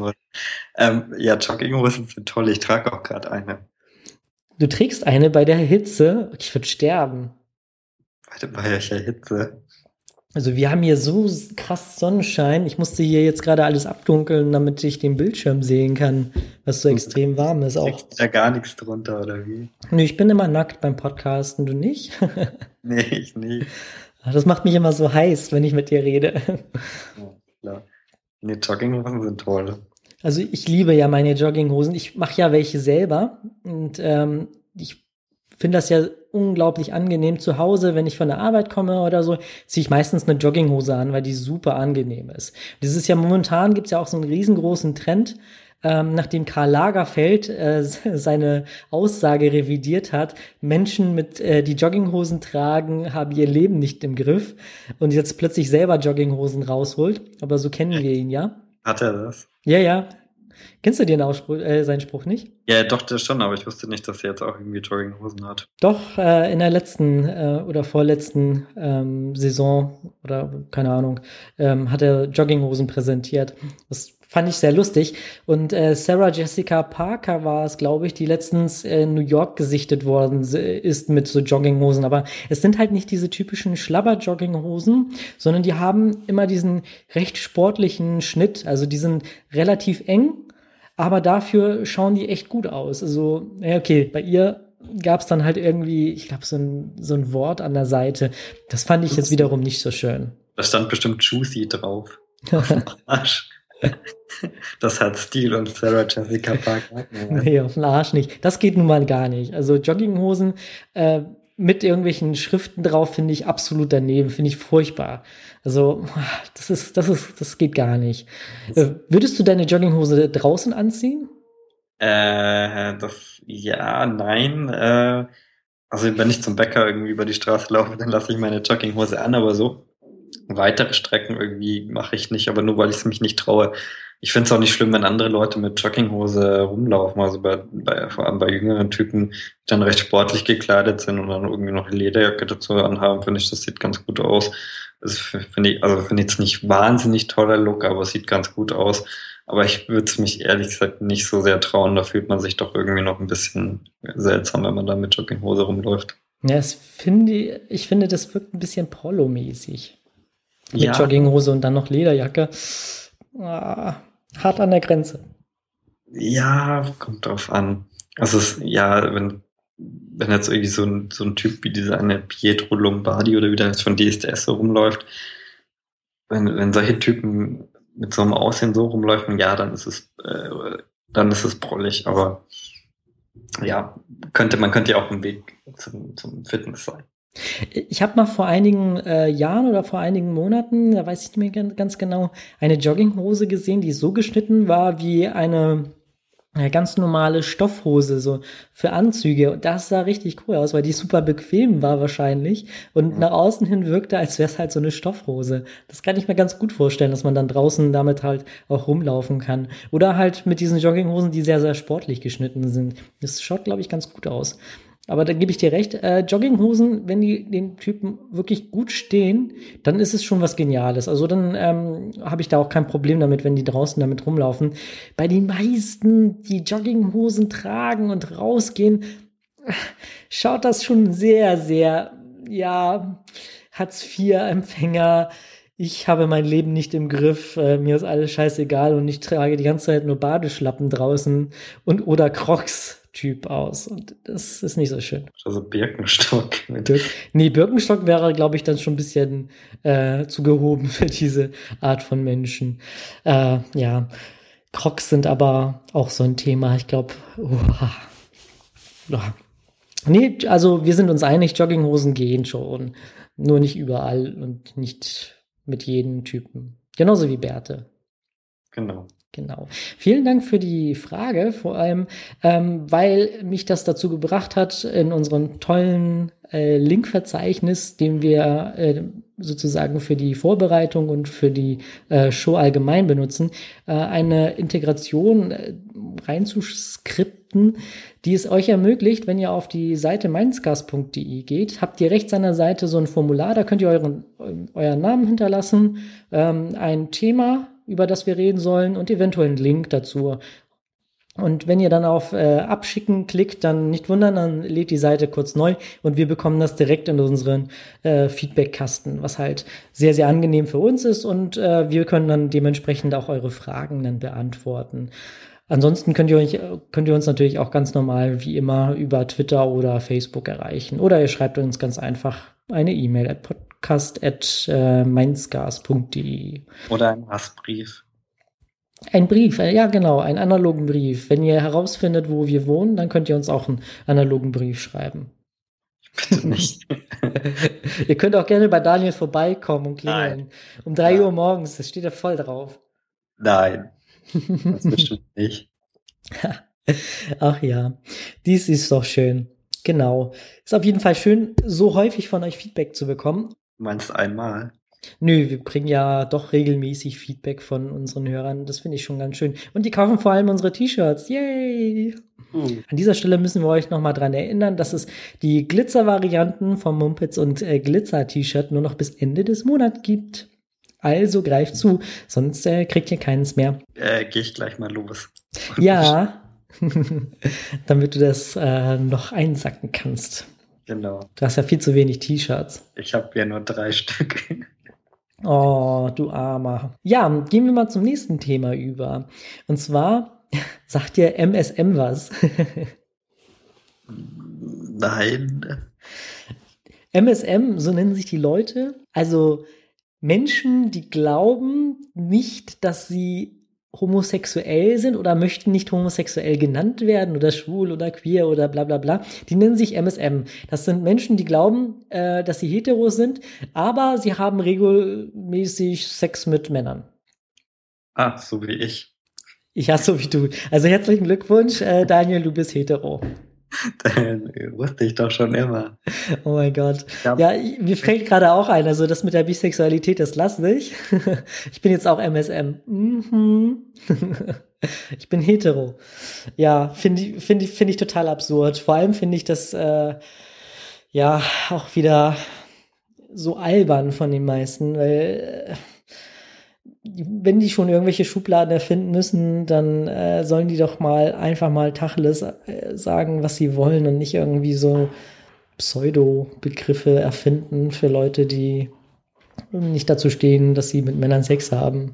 Ja, Jogginghosen sind toll. Ich trage auch gerade eine. Du trägst eine bei der Hitze? Ich würde sterben. Bei welcher Hitze? Also wir haben hier so krass Sonnenschein. Ich musste hier jetzt gerade alles abdunkeln, damit ich den Bildschirm sehen kann, was so extrem warm ist auch. Kriegst da gar nichts drunter, oder wie? Nö, ich bin immer nackt beim Podcasten, du nicht? Nee, ich nicht. Das macht mich immer so heiß, wenn ich mit dir rede. Ja, klar. Nee, Jogginghosen sind toll. Also ich liebe ja meine Jogginghosen. Ich mache ja welche selber und ich finde das ja unglaublich angenehm zu Hause, wenn ich von der Arbeit komme oder so, ziehe ich meistens eine Jogginghose an, weil die super angenehm ist. Das ist ja momentan, gibt's ja auch so einen riesengroßen Trend, nachdem Karl Lagerfeld seine Aussage revidiert hat, Menschen die Jogginghosen tragen, haben ihr Leben nicht im Griff und jetzt plötzlich selber Jogginghosen rausholt. Aber so kennen wir ihn ja. Hat er das? Ja. Kennst du seinen Spruch nicht? Ja, doch, das schon, aber ich wusste nicht, dass er jetzt auch irgendwie Jogginghosen hat. Doch, in der letzten oder vorletzten Saison oder keine Ahnung, hat er Jogginghosen präsentiert. Das fand ich sehr lustig. Und Sarah Jessica Parker war es, glaube ich, die letztens in New York gesichtet worden ist mit so Jogginghosen. Aber es sind halt nicht diese typischen Schlabber-Jogginghosen, sondern die haben immer diesen recht sportlichen Schnitt. Also die sind relativ eng, aber dafür schauen die echt gut aus. Also, ja, okay, bei ihr gab es dann halt irgendwie, ich glaube, so ein Wort an der Seite. Das fand ich jetzt wiederum nicht so schön. Da stand bestimmt Juicy drauf. Auf dem Arsch. Das hat Steel und Sarah Jessica Parker. Nee, auf den Arsch nicht. Das geht nun mal gar nicht. Also Jogginghosen mit irgendwelchen Schriften drauf finde ich absolut daneben, finde ich furchtbar. Also das geht gar nicht. Würdest du deine Jogginghose draußen anziehen? Ja, nein. Also wenn ich zum Bäcker irgendwie über die Straße laufe, dann lasse ich meine Jogginghose an, aber so weitere Strecken irgendwie mache ich nicht, aber nur weil ich es mich nicht traue. Ich finde es auch nicht schlimm, wenn andere Leute mit Jogginghose rumlaufen, also vor allem bei jüngeren Typen, die dann recht sportlich gekleidet sind und dann irgendwie noch eine Lederjacke dazu anhaben, finde ich, das sieht ganz gut aus. Das finde ich jetzt nicht wahnsinnig toller Look, aber es sieht ganz gut aus. Aber ich würde es mich ehrlich gesagt nicht so sehr trauen. Da fühlt man sich doch irgendwie noch ein bisschen seltsam, wenn man da mit Jogginghose rumläuft. Ja, ich finde, das wirkt ein bisschen Porlo-mäßig. Mit Ja, Jogginghose und dann noch Lederjacke. Hart an der Grenze. ja, kommt drauf an. Also ja, wenn jetzt irgendwie so ein Typ wie dieser eine Pietro Lombardi oder wie der jetzt von DSDS so rumläuft, wenn solche Typen mit so einem Aussehen so rumläufen, ja, dann ist es prollig, aber ja, man könnte ja auch ein Weg zum Fitness sein. Ich habe mal vor einigen Jahren oder vor einigen Monaten, da weiß ich nicht mehr ganz genau, eine Jogginghose gesehen, die so geschnitten war wie eine ganz normale Stoffhose, so für Anzüge. Und das sah richtig cool aus, weil die super bequem war wahrscheinlich und nach außen hin wirkte, als wäre es halt so eine Stoffhose. Das kann ich mir ganz gut vorstellen, dass man dann draußen damit halt auch rumlaufen kann. Oder halt mit diesen Jogginghosen, die sehr, sehr sportlich geschnitten sind. Das schaut, glaube ich, ganz gut aus. Aber da gebe ich dir recht, Jogginghosen, wenn die den Typen wirklich gut stehen, dann ist es schon was Geniales. Also dann habe ich da auch kein Problem damit, wenn die draußen damit rumlaufen. Bei den meisten, die Jogginghosen tragen und rausgehen, schaut das schon sehr, sehr, ja, Hartz-IV-Empfänger. Ich habe mein Leben nicht im Griff, mir ist alles scheißegal und ich trage die ganze Zeit nur Badeschlappen draußen oder Crocs-Typ aus. Und das ist nicht so schön. Also Birkenstock. Nee, Birkenstock wäre, glaube ich, dann schon ein bisschen zu gehoben für diese Art von Menschen. Ja, Crocs sind aber auch so ein Thema. Ich glaube, nee, also wir sind uns einig, Jogginghosen gehen schon. Nur nicht überall und nicht mit jedem Typen. Genauso wie Bärte. Genau. Genau. Vielen Dank für die Frage, vor allem, weil mich das dazu gebracht hat, in unserem tollen Linkverzeichnis, den wir sozusagen für die Vorbereitung und für die Show allgemein benutzen, eine Integration reinzuskripten, die es euch ermöglicht, wenn ihr auf die Seite mindscast.de geht, habt ihr rechts an der Seite so ein Formular, da könnt ihr euren Namen hinterlassen, ein Thema, über das wir reden sollen und eventuell einen Link dazu. Und wenn ihr dann auf Abschicken klickt, dann nicht wundern, dann lädt die Seite kurz neu und wir bekommen das direkt in unseren Feedbackkasten, was halt sehr, sehr angenehm für uns ist und wir können dann dementsprechend auch eure Fragen dann beantworten. Ansonsten könnt ihr uns natürlich auch ganz normal wie immer über Twitter oder Facebook erreichen. Oder ihr schreibt uns ganz einfach eine E-Mail at podcast@mindscars.de. Oder ein Hassbrief. Ein Brief, ja genau, einen analogen Brief. Wenn ihr herausfindet, wo wir wohnen, dann könnt ihr uns auch einen analogen Brief schreiben. Bitte nicht. Ihr könnt auch gerne bei Daniel vorbeikommen und klingeln. Nein. Um 3 Uhr morgens, das steht ja voll drauf. Nein. Das bestimmt nicht. Ach ja, dies ist doch schön. Genau. Ist auf jeden Fall schön, so häufig von euch Feedback zu bekommen. Du meinst einmal? Nö, wir kriegen ja doch regelmäßig Feedback von unseren Hörern. Das finde ich schon ganz schön. Und die kaufen vor allem unsere T-Shirts. Yay! An dieser Stelle müssen wir euch nochmal dran erinnern, dass es die Glitzer-Varianten vom Mumpitz und Glitzer-T-Shirt nur noch bis Ende des Monats gibt. Also greift zu, sonst kriegt ihr keins mehr. Gehe ich gleich mal los. Ja, damit du das noch einsacken kannst. Genau. Du hast ja viel zu wenig T-Shirts. Ich habe ja nur 3 Stück. Oh, du Armer. Ja, gehen wir mal zum nächsten Thema über. Und zwar, sagt dir MSM was? Nein. MSM, so nennen sich die Leute. Also Menschen, die glauben nicht, dass sie homosexuell sind oder möchten nicht homosexuell genannt werden oder schwul oder queer oder bla bla bla. Die nennen sich MSM. Das sind Menschen, die glauben, dass sie hetero sind, aber sie haben regelmäßig Sex mit Männern. Ah, so wie ich. Ja, so wie du. Also herzlichen Glückwunsch, Daniel, du bist hetero. Wusste ich doch schon immer. Oh mein Gott. Ja, Ja, mir fällt gerade auch ein, also das mit der Bisexualität, das lasse ich. Ich bin jetzt auch MSM. Mhm. Ich bin hetero. Ja, finde ich total absurd. Vor allem finde ich das ja auch wieder so albern von den meisten, weil wenn die schon irgendwelche Schubladen erfinden müssen, dann sollen die doch mal einfach mal Tacheles sagen, was sie wollen und nicht irgendwie so Pseudo-Begriffe erfinden für Leute, die nicht dazu stehen, dass sie mit Männern Sex haben.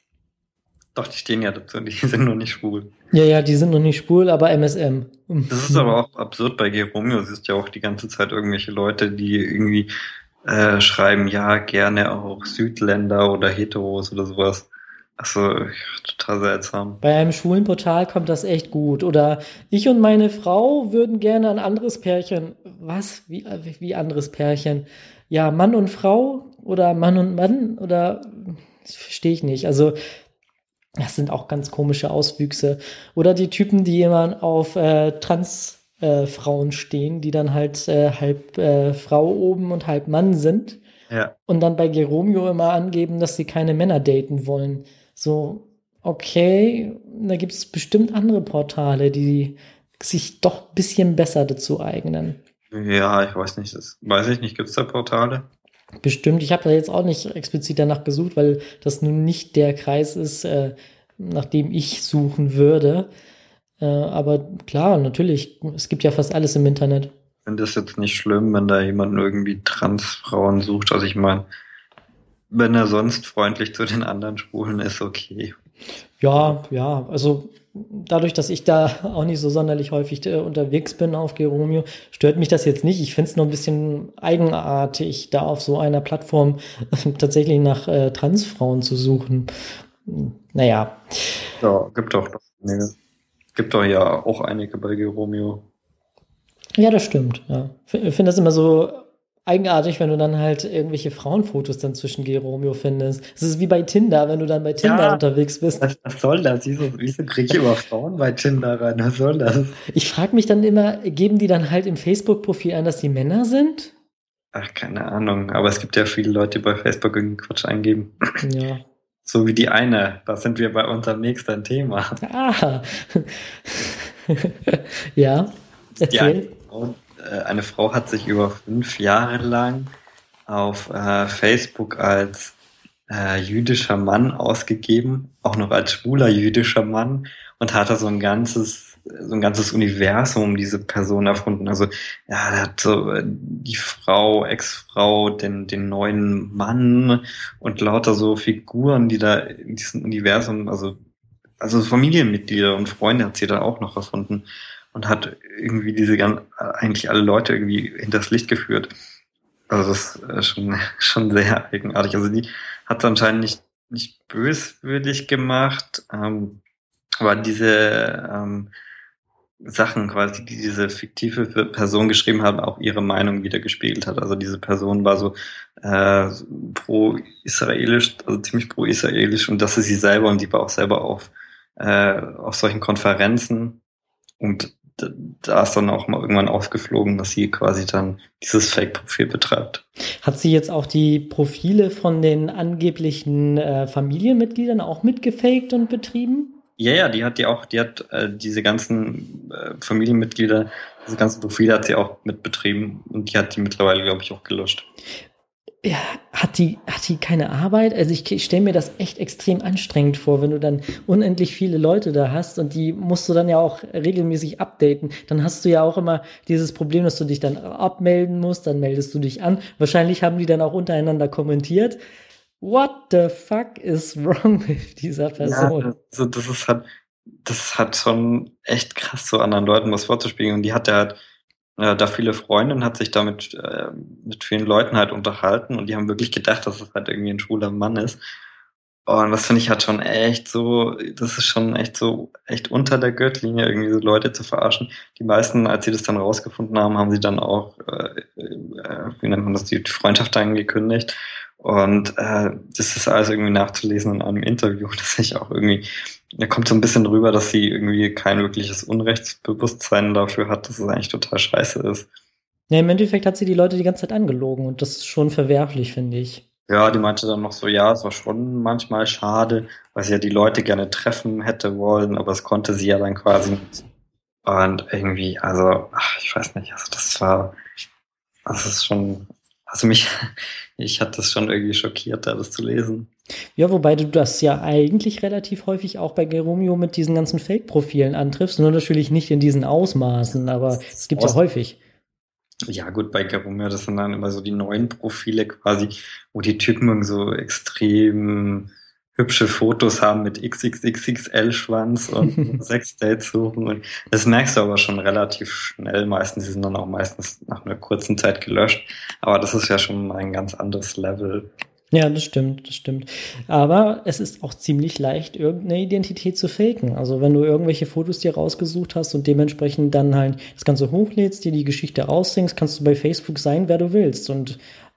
doch, die stehen ja dazu, die sind nur nicht schwul. Ja, ja, die sind noch nicht schwul, aber MSM. Das ist aber auch absurd bei Geromeo. Es ist ja auch die ganze Zeit irgendwelche Leute, die irgendwie schreiben, ja, gerne auch Südländer oder Heteros oder sowas. Also, total seltsam. Bei einem schwulen Portal kommt das echt gut. Oder ich und meine Frau würden gerne ein anderes Pärchen. Was? Wie anderes Pärchen? Ja, Mann und Frau oder Mann und Mann oder das verstehe ich nicht. Also das sind auch ganz komische Auswüchse. Oder die Typen, die immer auf Trans-Frauen stehen, die dann halt halb Frau oben und halb Mann sind. Ja. Und dann bei Geromeo immer angeben, dass sie keine Männer daten wollen. So, okay, da gibt es bestimmt andere Portale, die sich doch ein bisschen besser dazu eignen. Ja, ich weiß nicht, das weiß ich nicht. Gibt es da Portale? Bestimmt, ich habe da jetzt auch nicht explizit danach gesucht, weil das nun nicht der Kreis ist, nach dem ich suchen würde. Aber klar, natürlich, es gibt ja fast alles im Internet. Ich finde das jetzt nicht schlimm, wenn da jemand irgendwie Transfrauen sucht. Also ich meine, wenn er sonst freundlich zu den anderen Schwulen ist, okay. Ja, ja, also dadurch, dass ich da auch nicht so sonderlich häufig unterwegs bin auf Geromeo, stört mich das jetzt nicht. Ich finde es nur ein bisschen eigenartig, da auf so einer Plattform tatsächlich nach Transfrauen zu suchen. Naja. Ja, gibt doch einige. Gibt doch ja auch einige bei Geromeo. Ja, das stimmt. Ja. Ich finde das immer so eigenartig, wenn du dann halt irgendwelche Frauenfotos dann zwischen Geromeo findest. Es ist wie bei Tinder, wenn du dann bei Tinder unterwegs bist. Was soll das? Wieso kriege ich immer Frauen bei Tinder rein? Was soll das? Ich frage mich dann immer, geben die dann halt im Facebook-Profil an, dass die Männer sind? Ach, keine Ahnung. Aber es gibt ja viele Leute, die bei Facebook irgendeinen Quatsch eingeben. Ja. So wie die eine. Da sind wir bei unserem nächsten Thema. Ah. Ja, erzähl. Eine Frau hat sich über 5 Jahre lang auf Facebook als jüdischer Mann ausgegeben, auch noch als schwuler jüdischer Mann, und hat da so ein ganzes Universum um diese Person erfunden. Also ja, er hat so die Frau, Ex-Frau, den neuen Mann und lauter so Figuren, die da in diesem Universum, also Familienmitglieder und Freunde hat sie da auch noch erfunden und hat irgendwie eigentlich alle Leute irgendwie hinters Licht geführt. Also das ist schon sehr eigenartig. Also die hat es anscheinend nicht böswillig gemacht, aber diese Sachen quasi, die diese fiktive Person geschrieben haben, auch ihre Meinung wieder gespiegelt hat. Also diese Person war so pro-israelisch, also ziemlich pro-israelisch, und das ist sie selber, und die war auch selber auf solchen Konferenzen, und da ist dann auch mal irgendwann aufgeflogen, dass sie quasi dann dieses Fake-Profil betreibt. Hat sie jetzt auch die Profile von den angeblichen Familienmitgliedern auch mitgefaked und betrieben? Ja, die hat diese ganzen Familienmitglieder, diese ganzen Profile hat sie auch mitbetrieben, und die hat die mittlerweile, glaube ich, auch gelöscht. Ja, hat die keine Arbeit? Also ich stelle mir das echt extrem anstrengend vor, wenn du dann unendlich viele Leute da hast und die musst du dann ja auch regelmäßig updaten. Dann hast du ja auch immer dieses Problem, dass du dich dann abmelden musst, dann meldest du dich an. Wahrscheinlich haben die dann auch untereinander kommentiert. What the fuck is wrong with dieser Person? Ja, also das hat schon echt krass, so anderen Leuten was vorzuspiegeln. Und die hatte halt da viele Freunde und hat sich damit mit vielen Leuten halt unterhalten, und die haben wirklich gedacht, dass es halt irgendwie ein schwuler Mann ist. Und das finde ich halt schon echt so, das ist schon echt so, echt unter der Gürtellinie, irgendwie so Leute zu verarschen. Die meisten, als sie das dann rausgefunden haben, haben sie dann auch, wie nennt man das, die Freundschaft dann gekündigt. Und das ist alles irgendwie nachzulesen in einem Interview, das ich auch irgendwie, da kommt so ein bisschen rüber, dass sie irgendwie kein wirkliches Unrechtsbewusstsein dafür hat, dass es eigentlich total scheiße ist. Ja, im Endeffekt hat sie die Leute die ganze Zeit angelogen und das ist schon verwerflich, finde ich. Ja, die meinte dann noch so, ja, es war schon manchmal schade, weil sie ja die Leute gerne treffen hätte wollen, aber das konnte sie ja dann quasi nicht. Und irgendwie, also, ich weiß nicht, also das war, also es ist schon, also mich, ich hatte das schon irgendwie schockiert, da das zu lesen. Ja, wobei du das ja eigentlich relativ häufig auch bei Geromeo mit diesen ganzen Fake-Profilen antriffst, nur natürlich nicht in diesen Ausmaßen, aber es gibt ja häufig. Ja, gut, bei Garumia, das sind dann immer so die neuen Profile quasi, wo die Typen irgendwie so extrem hübsche Fotos haben mit XXXXL-Schwanz und Sexdates suchen. Und das merkst du aber schon relativ schnell. Meistens, die sind dann auch meistens nach einer kurzen Zeit gelöscht. Aber das ist ja schon ein ganz anderes Level. Ja, das stimmt, das stimmt. Aber es ist auch ziemlich leicht, irgendeine Identität zu faken. Also wenn du irgendwelche Fotos dir rausgesucht hast und dementsprechend dann halt das Ganze hochlädst, dir die Geschichte aussingst, kannst du bei Facebook sein, wer du willst. Und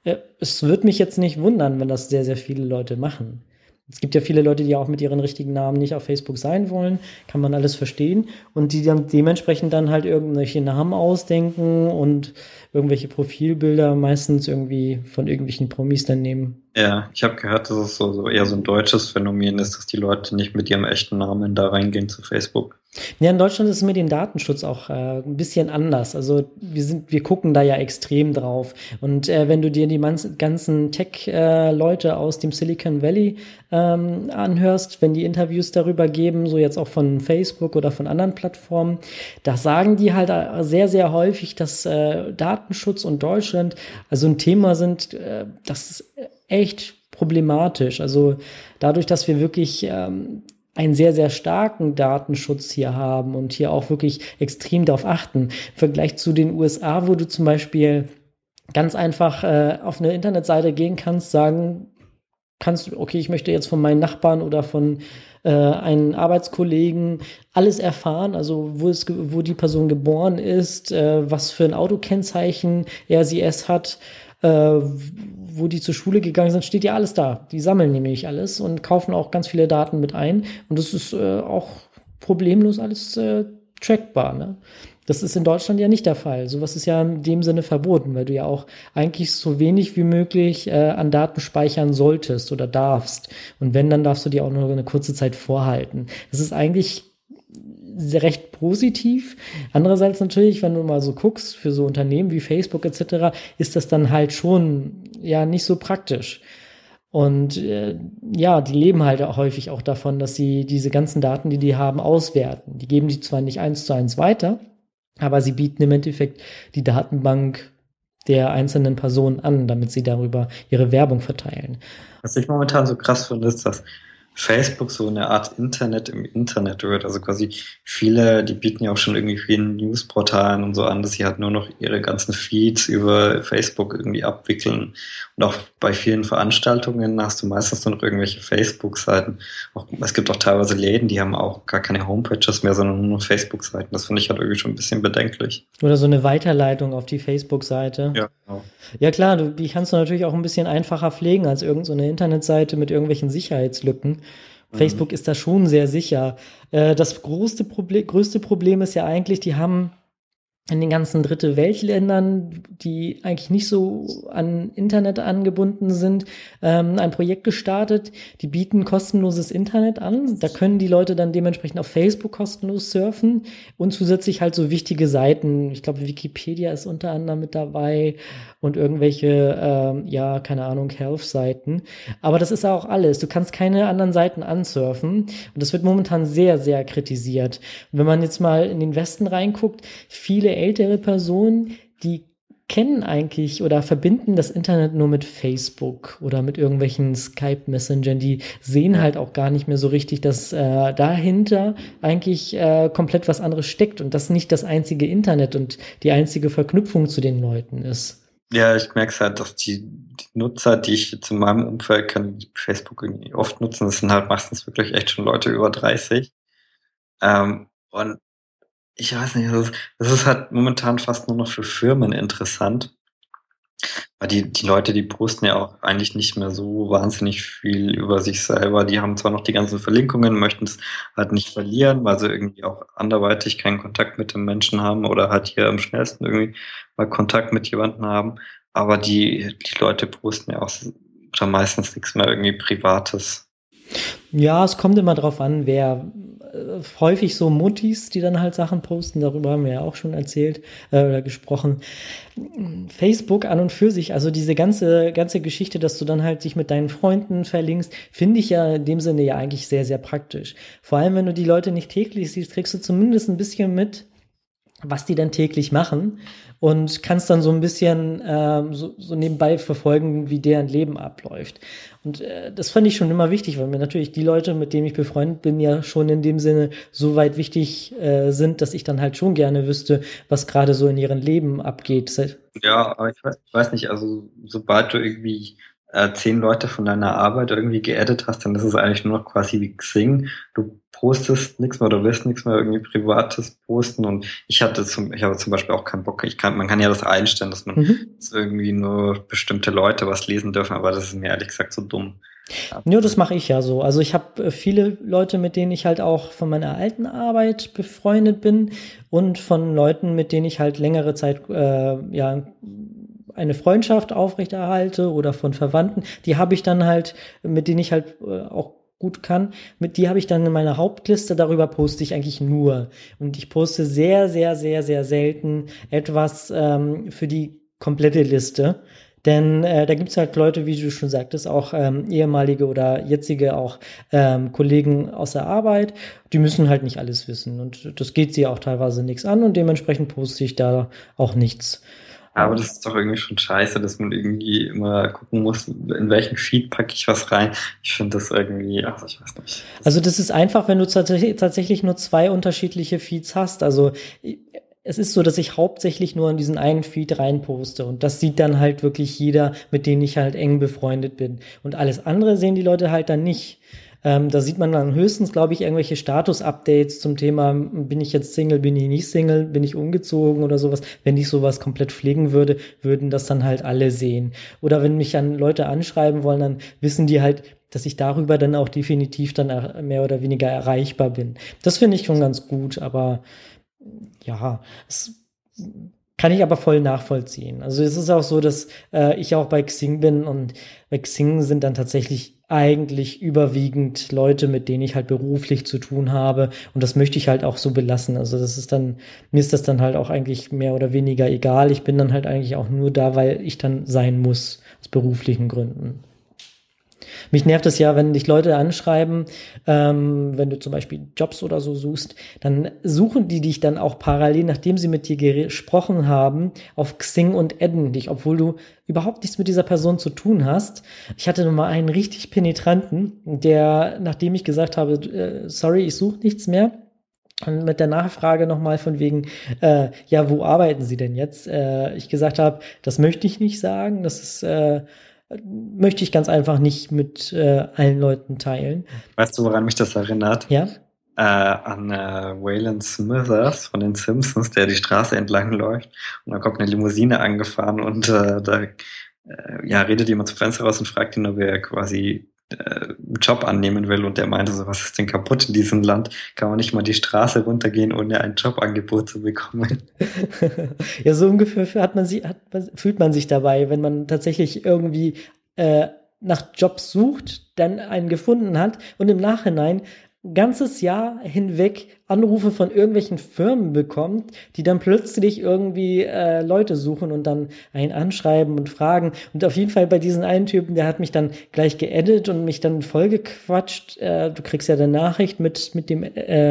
es wird mich jetzt nicht wundern, wenn das sehr, sehr viele Leute machen. Es gibt ja viele Leute, die auch mit ihren richtigen Namen nicht auf Facebook sein wollen, kann man alles verstehen. Und die dann dementsprechend dann halt irgendwelche Namen ausdenken und irgendwelche Profilbilder meistens irgendwie von irgendwelchen Promis dann nehmen. Ja, ich habe gehört, dass es so eher so ein deutsches Phänomen ist, dass die Leute nicht mit ihrem echten Namen da reingehen zu Facebook. Ja, in Deutschland ist es mit dem Datenschutz auch ein bisschen anders. Also wir gucken da ja extrem drauf. Und wenn du dir die ganzen Tech-Leute aus dem Silicon Valley anhörst, wenn die Interviews darüber geben, so jetzt auch von Facebook oder von anderen Plattformen, da sagen die halt sehr, sehr häufig, dass Datenschutz und Deutschland also ein Thema sind, das ist echt problematisch. Also dadurch, dass wir wirklich einen sehr, sehr starken Datenschutz hier haben und hier auch wirklich extrem darauf achten. Im Vergleich zu den USA, wo du zum Beispiel ganz einfach auf eine Internetseite gehen kannst, sagen kannst, okay, ich möchte jetzt von meinen Nachbarn oder von einen Arbeitskollegen alles erfahren, also wo die Person geboren ist, was für ein Autokennzeichen es hat, wo die zur Schule gegangen sind, steht ja alles da. Die sammeln nämlich alles und kaufen auch ganz viele Daten mit ein. Und das ist auch problemlos alles trackbar. Ne? Das ist in Deutschland ja nicht der Fall. Sowas ist ja in dem Sinne verboten, weil du ja auch eigentlich so wenig wie möglich an Daten speichern solltest oder darfst. Und wenn, dann darfst du die auch nur eine kurze Zeit vorhalten. Das ist eigentlich recht positiv. Andererseits natürlich, wenn du mal so guckst, für so Unternehmen wie Facebook etc., ist das dann halt schon ja nicht so praktisch. Und ja, die leben halt auch häufig auch davon, dass sie diese ganzen Daten, die die haben, auswerten. Die geben die zwar nicht 1:1 weiter, aber sie bieten im Endeffekt die Datenbank der einzelnen Personen an, damit sie darüber ihre Werbung verteilen. Was ich momentan so krass finde, ist, dass Facebook so eine Art Internet im Internet wird. Also quasi viele, die bieten ja auch schon irgendwie vielen Newsportalen und so an, dass sie halt nur noch ihre ganzen Feeds über Facebook irgendwie abwickeln. Und auch bei vielen Veranstaltungen hast du meistens nur noch irgendwelche Facebook-Seiten. Es gibt auch teilweise Läden, die haben auch gar keine Homepages mehr, sondern nur noch Facebook-Seiten. Das finde ich halt irgendwie schon ein bisschen bedenklich. Oder so eine Weiterleitung auf die Facebook-Seite. Ja, genau. Ja klar, die kannst du natürlich auch ein bisschen einfacher pflegen als irgendeine Internetseite mit irgendwelchen Sicherheitslücken. Facebook ist da schon sehr sicher. Das größte Problem ist ja eigentlich, die haben in den ganzen Dritte Weltländern, die eigentlich nicht so an Internet angebunden sind, ein Projekt gestartet. Die bieten kostenloses Internet an. Da können die Leute dann dementsprechend auf Facebook kostenlos surfen und zusätzlich halt so wichtige Seiten. Ich glaube, Wikipedia ist unter anderem mit dabei und irgendwelche, ja, keine Ahnung, Health-Seiten. Aber das ist auch alles. Du kannst keine anderen Seiten ansurfen. Und das wird momentan sehr, sehr kritisiert. Und wenn man jetzt mal in den Westen reinguckt, viele ältere Personen, die kennen eigentlich oder verbinden das Internet nur mit Facebook oder mit irgendwelchen Skype-Messengern. Die sehen halt auch gar nicht mehr so richtig, dass dahinter eigentlich komplett was anderes steckt und das nicht das einzige Internet und die einzige Verknüpfung zu den Leuten ist. Ja, ich merke es halt, dass die Nutzer, die ich jetzt in meinem Umfeld kenne, die Facebook irgendwie oft nutzen, das sind halt meistens wirklich echt schon Leute über 30. Und ich weiß nicht, das ist halt momentan fast nur noch für Firmen interessant. Weil die Leute, die posten ja auch eigentlich nicht mehr so wahnsinnig viel über sich selber. Die haben zwar noch die ganzen Verlinkungen, möchten es halt nicht verlieren, weil sie irgendwie auch anderweitig keinen Kontakt mit den Menschen haben oder halt hier am schnellsten irgendwie mal Kontakt mit jemandem haben. Aber die Leute posten ja auch oder meistens nichts mehr irgendwie Privates. Ja, es kommt immer drauf an, wer häufig so Muttis, die dann halt Sachen posten, darüber haben wir ja auch schon erzählt oder gesprochen. Facebook an und für sich, also diese ganze Geschichte, dass du dann halt dich mit deinen Freunden verlinkst, finde ich ja in dem Sinne ja eigentlich sehr, sehr praktisch. Vor allem, wenn du die Leute nicht täglich siehst, kriegst du zumindest ein bisschen mit, was die dann täglich machen und kannst dann so ein bisschen so nebenbei verfolgen, wie deren Leben abläuft. Und das fand ich schon immer wichtig, weil mir natürlich die Leute, mit denen ich befreundet bin, ja schon in dem Sinne so weit wichtig sind, dass ich dann halt schon gerne wüsste, was gerade so in ihrem Leben abgeht. Ja, aber ich weiß nicht, also sobald du irgendwie 10 Leute von deiner Arbeit irgendwie geaddet hast, dann ist es eigentlich nur noch quasi wie Xing. Du postest nichts mehr oder willst nichts mehr irgendwie Privates posten und ich habe zum Beispiel auch keinen Bock. Man kann ja das einstellen, dass man dass irgendwie nur bestimmte Leute was lesen dürfen, aber das ist mir ehrlich gesagt so dumm. Ja, das mache ich ja so. Also ich habe viele Leute, mit denen ich halt auch von meiner alten Arbeit befreundet bin und von Leuten, mit denen ich halt längere Zeit ja eine Freundschaft aufrechterhalte oder von Verwandten. Die habe ich dann halt, mit denen ich halt auch gut kann, mit die habe ich dann in meiner Hauptliste, darüber poste ich eigentlich nur. Und ich poste sehr, sehr, sehr, sehr selten etwas für die komplette Liste. Denn da gibt's halt Leute, wie du schon sagtest, auch ehemalige oder jetzige auch Kollegen aus der Arbeit, die müssen halt nicht alles wissen. Und das geht sie auch teilweise nichts an und dementsprechend poste ich da auch nichts. Aber das ist doch irgendwie schon scheiße, dass man irgendwie immer gucken muss, in welchen Feed packe ich was rein. Ich finde das irgendwie, also ich weiß nicht. Also das ist einfach, wenn du tatsächlich nur zwei unterschiedliche Feeds hast. Also es ist so, dass ich hauptsächlich nur in diesen einen Feed reinposte und das sieht dann halt wirklich jeder, mit dem ich halt eng befreundet bin. Und alles andere sehen die Leute halt dann nicht. Da sieht man dann höchstens, glaube ich, irgendwelche Status-Updates zum Thema, bin ich jetzt Single, bin ich nicht Single, bin ich umgezogen oder sowas. Wenn ich sowas komplett pflegen würde, würden das dann halt alle sehen. Oder wenn mich dann Leute anschreiben wollen, dann wissen die halt, dass ich darüber dann auch definitiv dann mehr oder weniger erreichbar bin. Das finde ich schon ganz gut, aber ja, es kann ich aber voll nachvollziehen. Also es ist auch so, dass ich auch bei Xing bin und bei Xing sind dann tatsächlich eigentlich überwiegend Leute, mit denen ich halt beruflich zu tun habe und das möchte ich halt auch so belassen. Also das ist dann, mir ist das dann halt auch eigentlich mehr oder weniger egal. Ich bin dann halt eigentlich auch nur da, weil ich dann sein muss, aus beruflichen Gründen. Mich nervt es ja, wenn dich Leute anschreiben, wenn du zum Beispiel Jobs oder so suchst, dann suchen die dich dann auch parallel, nachdem sie mit dir gesprochen haben, auf Xing und adden dich, obwohl du überhaupt nichts mit dieser Person zu tun hast. Ich hatte noch mal einen richtig penetranten, der, nachdem ich gesagt habe, sorry, ich suche nichts mehr, und mit der Nachfrage nochmal von wegen, ja, wo arbeiten Sie denn jetzt? Ich gesagt habe, das möchte ich nicht sagen, das ist möchte ich ganz einfach nicht mit allen Leuten teilen. Weißt du, woran mich das erinnert? Ja? An Waylon Smithers von den Simpsons, der die Straße entlang läuft und dann kommt eine Limousine angefahren und ja, redet jemand zum Fenster raus und fragt ihn, ob er quasi einen Job annehmen will und der meinte so, was ist denn kaputt in diesem Land? Kann man nicht mal die Straße runtergehen, ohne ein Jobangebot zu bekommen? Ja, so ungefähr fühlt man sich dabei, wenn man tatsächlich irgendwie nach Jobs sucht, dann einen gefunden hat und im Nachhinein ein ganzes Jahr hinweg Anrufe von irgendwelchen Firmen bekommt, die dann plötzlich irgendwie Leute suchen und dann einen anschreiben und fragen. Und auf jeden Fall bei diesen einen Typen, der hat mich dann gleich geedit und mich dann vollgequatscht. Du kriegst ja eine Nachricht mit dem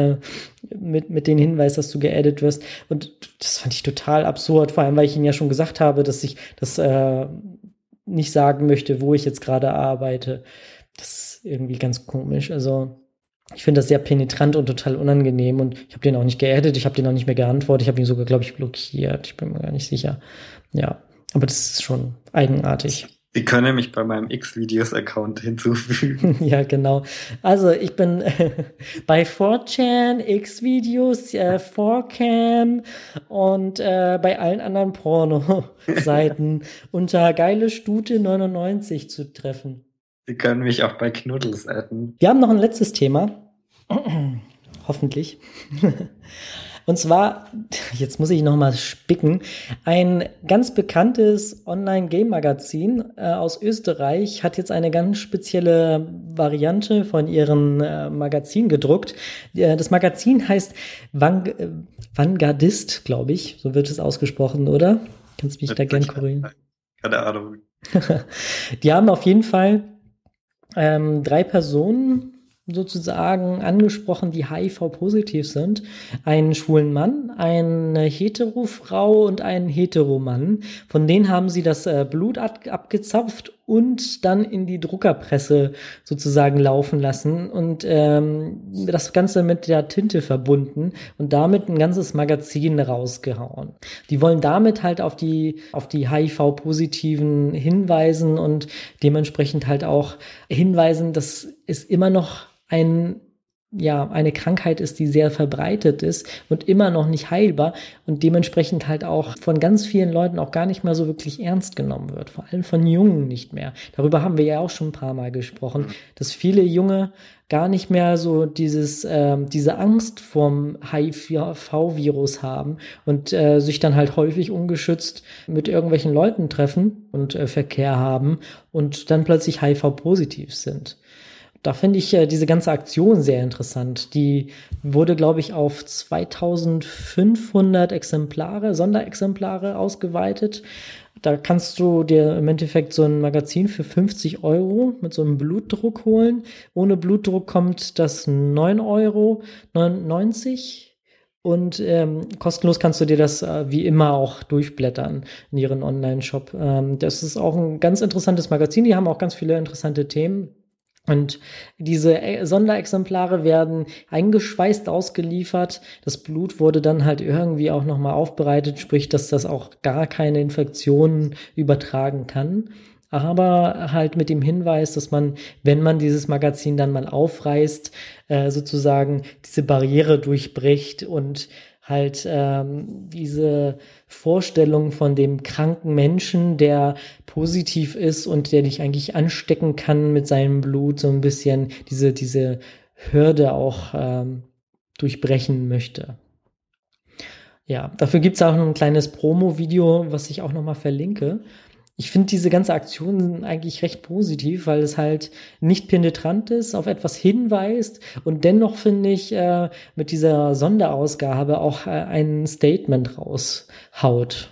den Hinweis, dass du geedit wirst. Und das fand ich total absurd, vor allem, weil ich ihnen ja schon gesagt habe, dass ich das nicht sagen möchte, wo ich jetzt gerade arbeite. Das ist irgendwie ganz komisch. Also ich finde das sehr penetrant und total unangenehm und ich habe den auch nicht geaddet, ich habe den auch nicht mehr geantwortet, ich habe ihn sogar, glaube ich, blockiert. Ich bin mir gar nicht sicher. Ja, Aber das ist schon eigenartig. Sie können mich bei meinem X-Videos-Account hinzufügen. Ja, genau. Also ich bin bei 4chan, X-Videos, 4cam und bei allen anderen Porno-Seiten unter geile Stute 99 zu treffen. Sie können mich auch bei Knuddels adden. Wir haben noch ein letztes Thema. Hoffentlich. Und zwar, jetzt muss ich noch mal spicken, ein ganz bekanntes Online-Game-Magazin aus Österreich hat jetzt eine ganz spezielle Variante von ihrem Magazin gedruckt. Das Magazin heißt Vanguardist, glaube ich, so wird es ausgesprochen, oder? Kannst mich da gern korrigieren. Keine Ahnung. Die haben auf jeden Fall 3 Personen sozusagen angesprochen, die HIV-positiv sind. Einen schwulen Mann, eine Hetero-Frau und einen Hetero-Mann. Von denen haben sie das Blut abgezapft und dann in die Druckerpresse sozusagen laufen lassen und das Ganze mit der Tinte verbunden und damit ein ganzes Magazin rausgehauen. Die wollen damit halt auf die HIV-Positiven hinweisen und dementsprechend halt auch hinweisen, dass es immer noch eine Krankheit ist, die sehr verbreitet ist und immer noch nicht heilbar und dementsprechend halt auch von ganz vielen Leuten auch gar nicht mehr so wirklich ernst genommen wird, vor allem von Jungen nicht mehr. Darüber haben wir ja auch schon ein paar Mal gesprochen, dass viele Junge gar nicht mehr so diese Angst vorm HIV-Virus haben und sich dann halt häufig ungeschützt mit irgendwelchen Leuten treffen und Verkehr haben und dann plötzlich HIV-positiv sind. Da finde ich diese ganze Aktion sehr interessant. Die wurde, glaube ich, auf 2500 Sonderexemplare ausgeweitet. Da kannst du dir im Endeffekt so ein Magazin für 50 € mit so einem Blutdruck holen. Ohne Blutdruck kommt das 9,99 € und kostenlos kannst du dir das wie immer auch durchblättern in ihren Online-Shop. Das ist auch ein ganz interessantes Magazin. Die haben auch ganz viele interessante Themen. Und diese Sonderexemplare werden eingeschweißt ausgeliefert. Das Blut wurde dann halt irgendwie auch nochmal aufbereitet, sprich, dass das auch gar keine Infektionen übertragen kann. Aber halt mit dem Hinweis, dass man, wenn man dieses Magazin dann mal aufreißt, sozusagen diese Barriere durchbricht und halt diese Vorstellung von dem kranken Menschen, der positiv ist und der dich eigentlich anstecken kann mit seinem Blut, so ein bisschen diese Hürde auch durchbrechen möchte. Ja, dafür gibt's auch ein kleines Promo-Video, was ich auch nochmal verlinke. Ich finde diese ganze Aktion eigentlich recht positiv, weil es halt nicht penetrant ist, auf etwas hinweist und dennoch finde ich mit dieser Sonderausgabe auch ein Statement raushaut.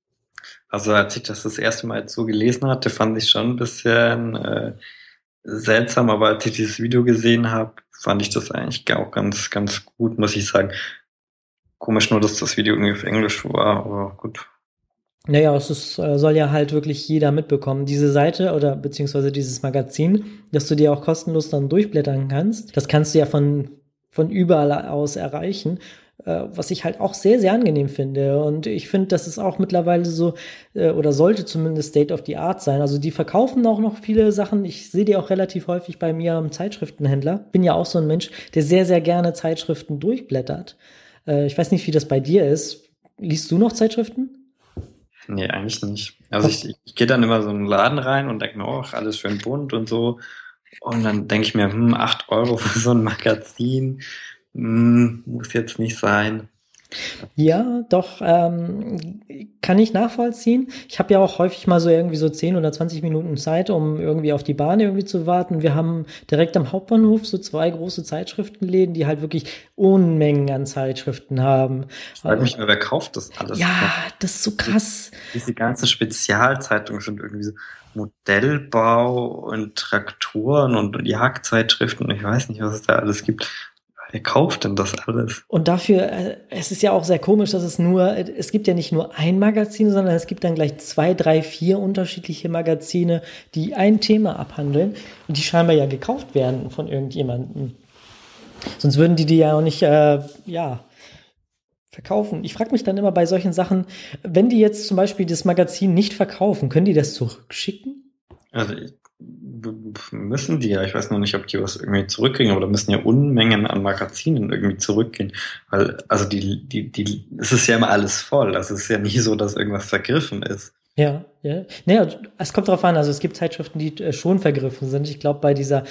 Also als ich das erste Mal jetzt so gelesen hatte, fand ich schon ein bisschen seltsam, aber als ich dieses Video gesehen habe, fand ich das eigentlich auch ganz, ganz gut, muss ich sagen. Komisch nur, dass das Video irgendwie auf Englisch war, aber gut. Naja, soll ja halt wirklich jeder mitbekommen. Diese Seite oder beziehungsweise dieses Magazin, dass du dir auch kostenlos dann durchblättern kannst, das kannst du ja von überall aus erreichen, was ich halt auch sehr, sehr angenehm finde. Und ich finde, das ist auch mittlerweile so, oder sollte zumindest State of the Art sein. Also die verkaufen auch noch viele Sachen. Ich sehe die auch relativ häufig bei mir am Zeitschriftenhändler. Bin ja auch so ein Mensch, der sehr, sehr gerne Zeitschriften durchblättert. Ich weiß nicht, wie das bei dir ist. Liest du noch Zeitschriften? Nee, eigentlich nicht. Also ich gehe dann immer so in einen Laden rein und denke mir, oh, alles schön bunt und so. Und dann denke ich mir, 8 € für so ein Magazin, muss jetzt nicht sein. Ja, doch, kann ich nachvollziehen. Ich habe ja auch häufig mal so irgendwie so 10 oder 20 Minuten Zeit, um irgendwie auf die Bahn irgendwie zu warten. Wir haben direkt am Hauptbahnhof so 2 große Zeitschriftenläden, die halt wirklich Unmengen an Zeitschriften haben. Ich frage mich immer, wer kauft das alles? Ja, das ist so krass. Diese ganzen Spezialzeitungen sind irgendwie so Modellbau und Traktoren und Jagdzeitschriften und ich weiß nicht, was es da alles gibt. Wer kauft denn das alles? Und dafür, es ist ja auch sehr komisch, dass es gibt ja nicht nur ein Magazin, sondern es gibt dann gleich 2, 3, 4 unterschiedliche Magazine, die ein Thema abhandeln und die scheinbar ja gekauft werden von irgendjemandem. Sonst würden die ja auch nicht, Verkaufen. Ich frage mich dann immer bei solchen Sachen, wenn die jetzt zum Beispiel das Magazin nicht verkaufen, können die das zurückschicken? Also müssen die ja, ich weiß noch nicht, ob die was irgendwie zurückkriegen, aber da müssen ja Unmengen an Magazinen irgendwie zurückgehen. Weil, also es ist ja immer alles voll. Also es ist ja nie so, dass irgendwas vergriffen ist. Ja, ja. Naja, es kommt drauf an. Also es gibt Zeitschriften, die schon vergriffen sind. Ich glaube, bei dieser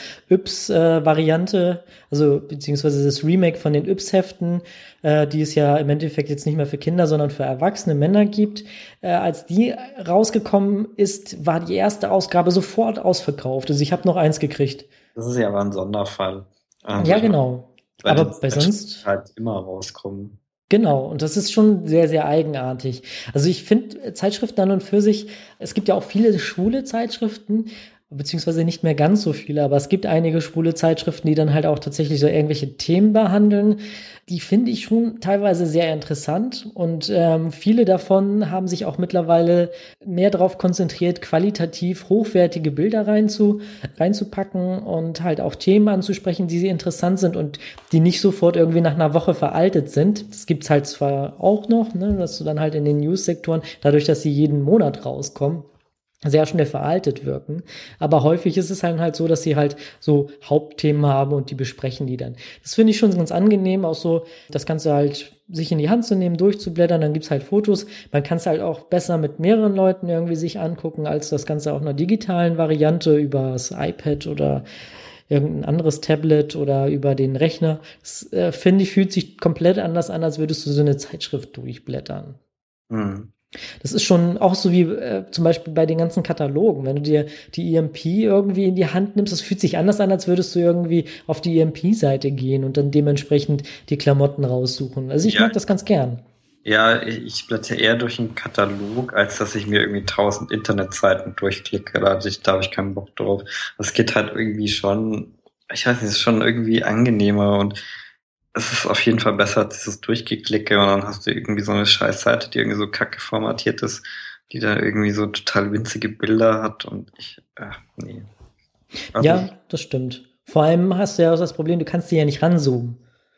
Yps-Variante, also beziehungsweise das Remake von den Yps-Heften, die es ja im Endeffekt jetzt nicht mehr für Kinder, sondern für erwachsene Männer gibt, als die rausgekommen ist, war die erste Ausgabe sofort ausverkauft. Also ich habe noch eins gekriegt. Das ist ja aber ein Sonderfall. Also Ja, ich meine, genau. weil Aber die bei sonst. halt immer rauskommen. Genau, und das ist schon sehr, sehr eigenartig. Also ich finde Zeitschriften an und für sich, es gibt ja auch viele schwule Zeitschriften, beziehungsweise nicht mehr ganz so viele, aber es gibt einige schwule Zeitschriften, die dann halt auch tatsächlich so irgendwelche Themen behandeln. Die finde ich schon teilweise sehr interessant und viele davon haben sich auch mittlerweile mehr darauf konzentriert, qualitativ hochwertige Bilder reinzupacken und halt auch Themen anzusprechen, die interessant sind und die nicht sofort irgendwie nach einer Woche veraltet sind. Das gibt's halt zwar auch noch, ne, dass du dann halt in den News-Sektoren, dadurch, dass sie jeden Monat rauskommen, sehr schnell veraltet wirken. Aber häufig ist es halt so, dass sie halt so Hauptthemen haben und die besprechen die dann. Das finde ich schon ganz angenehm, auch so das Ganze halt sich in die Hand zu nehmen, durchzublättern, dann gibt's halt Fotos. Man kann es halt auch besser mit mehreren Leuten irgendwie sich angucken, als das Ganze auf einer digitalen Variante über das iPad oder irgendein anderes Tablet oder über den Rechner. Das, finde ich, fühlt sich komplett anders an, als würdest du so eine Zeitschrift durchblättern. Mhm. Das ist schon auch so wie zum Beispiel bei den ganzen Katalogen. Wenn du dir die EMP irgendwie in die Hand nimmst, das fühlt sich anders an, als würdest du irgendwie auf die EMP-Seite gehen und dann dementsprechend die Klamotten raussuchen. Also ich Ja, mag das ganz gern. ja, ich blätter eher durch einen Katalog, als dass ich mir irgendwie 1000 Internetseiten durchklicke. Da habe ich keinen Bock drauf. Das geht halt irgendwie schon, ich weiß nicht, es ist schon irgendwie angenehmer und es ist auf jeden Fall besser als dieses Durchgeklicke und dann hast du irgendwie so eine scheiß Seite, die irgendwie so kacke formatiert ist, die da irgendwie so total winzige Bilder hat und nee. Also, Ja, das stimmt. Vor allem hast du ja auch das Problem, du kannst dir ja nicht ranzoomen.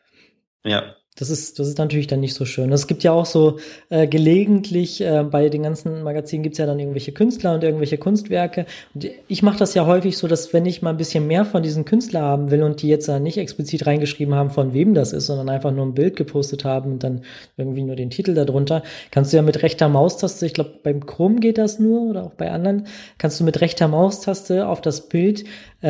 ja, Das ist natürlich dann nicht so schön. Es gibt ja auch so gelegentlich, bei den ganzen Magazinen gibt's ja dann irgendwelche Künstler und irgendwelche Kunstwerke. Und ich mache das ja häufig so, dass wenn ich mal ein bisschen mehr von diesen Künstlern haben will und die jetzt dann nicht explizit reingeschrieben haben, von wem das ist, sondern einfach nur ein Bild gepostet haben und dann irgendwie nur den Titel darunter, kannst du ja mit rechter Maustaste, ich glaube beim Chrome geht das nur oder auch bei anderen, kannst du mit rechter Maustaste auf das Bild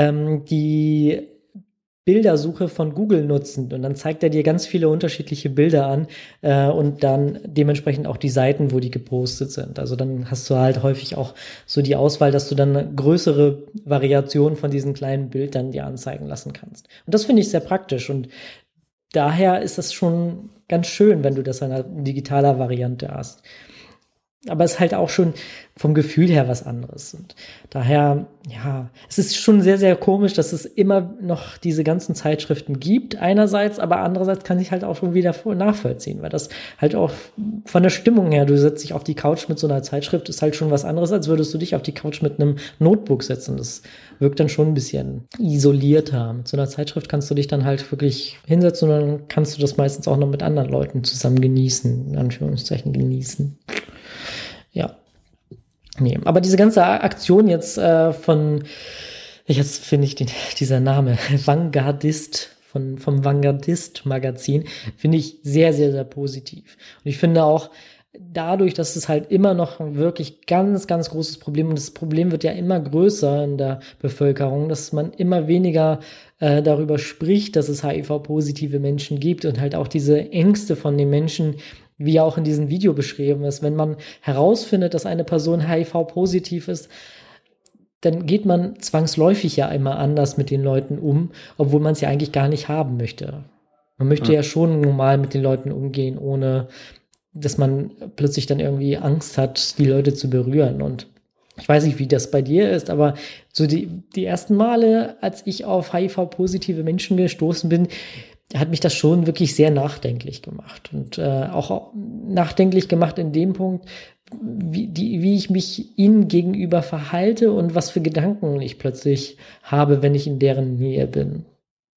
die Bildersuche von Google nutzen und dann zeigt er dir ganz viele unterschiedliche Bilder an und dann dementsprechend auch die Seiten, wo die gepostet sind. Also dann hast du halt häufig auch so die Auswahl, dass du dann eine größere Variation von diesen kleinen Bildern dir anzeigen lassen kannst. Und das finde ich sehr praktisch und daher ist das schon ganz schön, wenn du das in digitaler Variante hast. Aber es ist halt auch schon vom Gefühl her was anderes. Und daher, ja, es ist schon sehr, sehr komisch, dass es immer noch diese ganzen Zeitschriften gibt, einerseits, aber andererseits kann ich halt auch schon wieder nachvollziehen, weil das halt auch von der Stimmung her, du setzt dich auf die Couch mit so einer Zeitschrift, ist halt schon was anderes, als würdest du dich auf die Couch mit einem Notebook setzen. Das wirkt dann schon ein bisschen isolierter. Mit so einer Zeitschrift kannst du dich dann halt wirklich hinsetzen und dann kannst du das meistens auch noch mit anderen Leuten zusammen genießen, in Anführungszeichen genießen. Ja. Nee, aber diese ganze Aktion jetzt jetzt finde ich dieser Name, Vanguardist, vom Vanguardist-Magazin, finde ich sehr, sehr, sehr positiv. Und ich finde auch, dadurch, dass es halt immer noch ein wirklich ganz, ganz großes Problem und das Problem wird ja immer größer in der Bevölkerung, dass man immer weniger darüber spricht, dass es HIV-positive Menschen gibt und halt auch diese Ängste von den Menschen, wie ja auch in diesem Video beschrieben ist. Wenn man herausfindet, dass eine Person HIV-positiv ist, dann geht man zwangsläufig ja immer anders mit den Leuten um, obwohl man es ja eigentlich gar nicht haben möchte. Man möchte ja schon normal mit den Leuten umgehen, ohne dass man plötzlich dann irgendwie Angst hat, die Leute zu berühren. Und ich weiß nicht, wie das bei dir ist, aber so die ersten Male, als ich auf HIV-positive Menschen gestoßen bin, hat mich das schon wirklich sehr nachdenklich gemacht. Und auch nachdenklich gemacht in dem Punkt, wie ich mich ihnen gegenüber verhalte und was für Gedanken ich plötzlich habe, wenn ich in deren Nähe bin.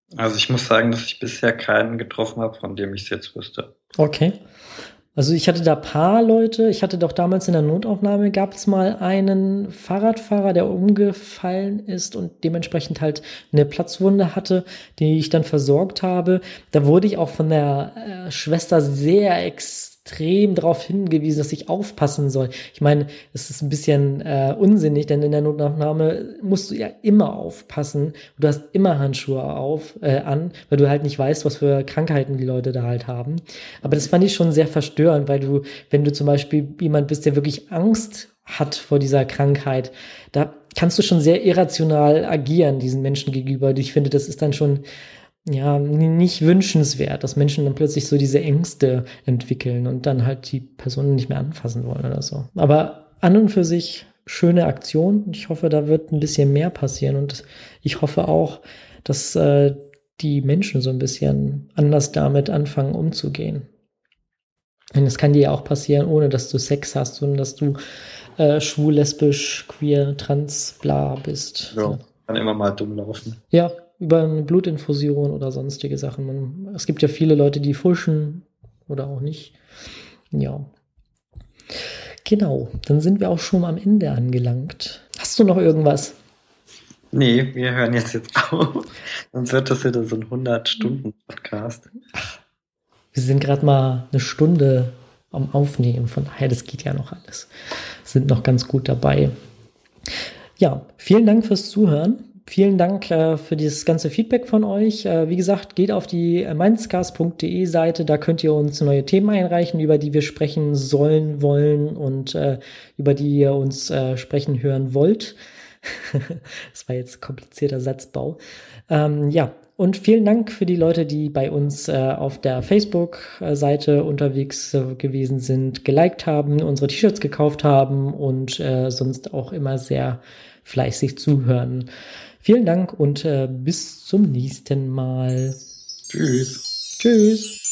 Also ich muss sagen, dass ich bisher keinen getroffen habe, von dem ich es jetzt wüsste. Okay. Also ich hatte da paar Leute, ich hatte doch damals in der Notaufnahme, gab es mal einen Fahrradfahrer, der umgefallen ist und dementsprechend halt eine Platzwunde hatte, die ich dann versorgt habe. Da wurde ich auch von der Schwester sehr extrem darauf hingewiesen, dass ich aufpassen soll. Ich meine, es ist ein bisschen unsinnig, denn in der Notaufnahme musst du ja immer aufpassen. Du hast immer Handschuhe an, weil du halt nicht weißt, was für Krankheiten die Leute da halt haben. Aber das fand ich schon sehr verstörend, weil wenn du zum Beispiel jemand bist, der wirklich Angst hat vor dieser Krankheit, da kannst du schon sehr irrational agieren diesen Menschen gegenüber. Und ich finde, das ist dann schon ja nicht wünschenswert, dass Menschen dann plötzlich so diese Ängste entwickeln und dann halt die Personen nicht mehr anfassen wollen oder so. Aber an und für sich schöne Aktion. Ich hoffe, da wird ein bisschen mehr passieren und ich hoffe auch, dass die Menschen so ein bisschen anders damit anfangen umzugehen. Und das kann dir ja auch passieren, ohne dass du Sex hast, sondern dass du schwul, lesbisch, queer, trans, bla bist. Ja, kann immer mal dumm laufen. Ja, über eine Blutinfusion oder sonstige Sachen. Es gibt ja viele Leute, die fuschen oder auch nicht. Ja. Genau, dann sind wir auch schon am Ende angelangt. Hast du noch irgendwas? Nee, wir hören jetzt auf. Sonst wird das wieder so ein 100-Stunden-Podcast. Wir sind gerade mal eine Stunde am Aufnehmen, von daher, das geht ja noch alles. Sind noch ganz gut dabei. Ja, vielen Dank fürs Zuhören. Vielen Dank für dieses ganze Feedback von euch. Wie gesagt, geht auf die mindscast.de Seite, da könnt ihr uns neue Themen einreichen, über die wir sprechen sollen, wollen und über die ihr uns sprechen hören wollt. Das war jetzt komplizierter Satzbau. Ja, und vielen Dank für die Leute, die bei uns auf der Facebook-Seite unterwegs gewesen sind, geliked haben, unsere T-Shirts gekauft haben und sonst auch immer sehr fleißig zuhören. Vielen Dank und bis zum nächsten Mal. Tschüss. Tschüss.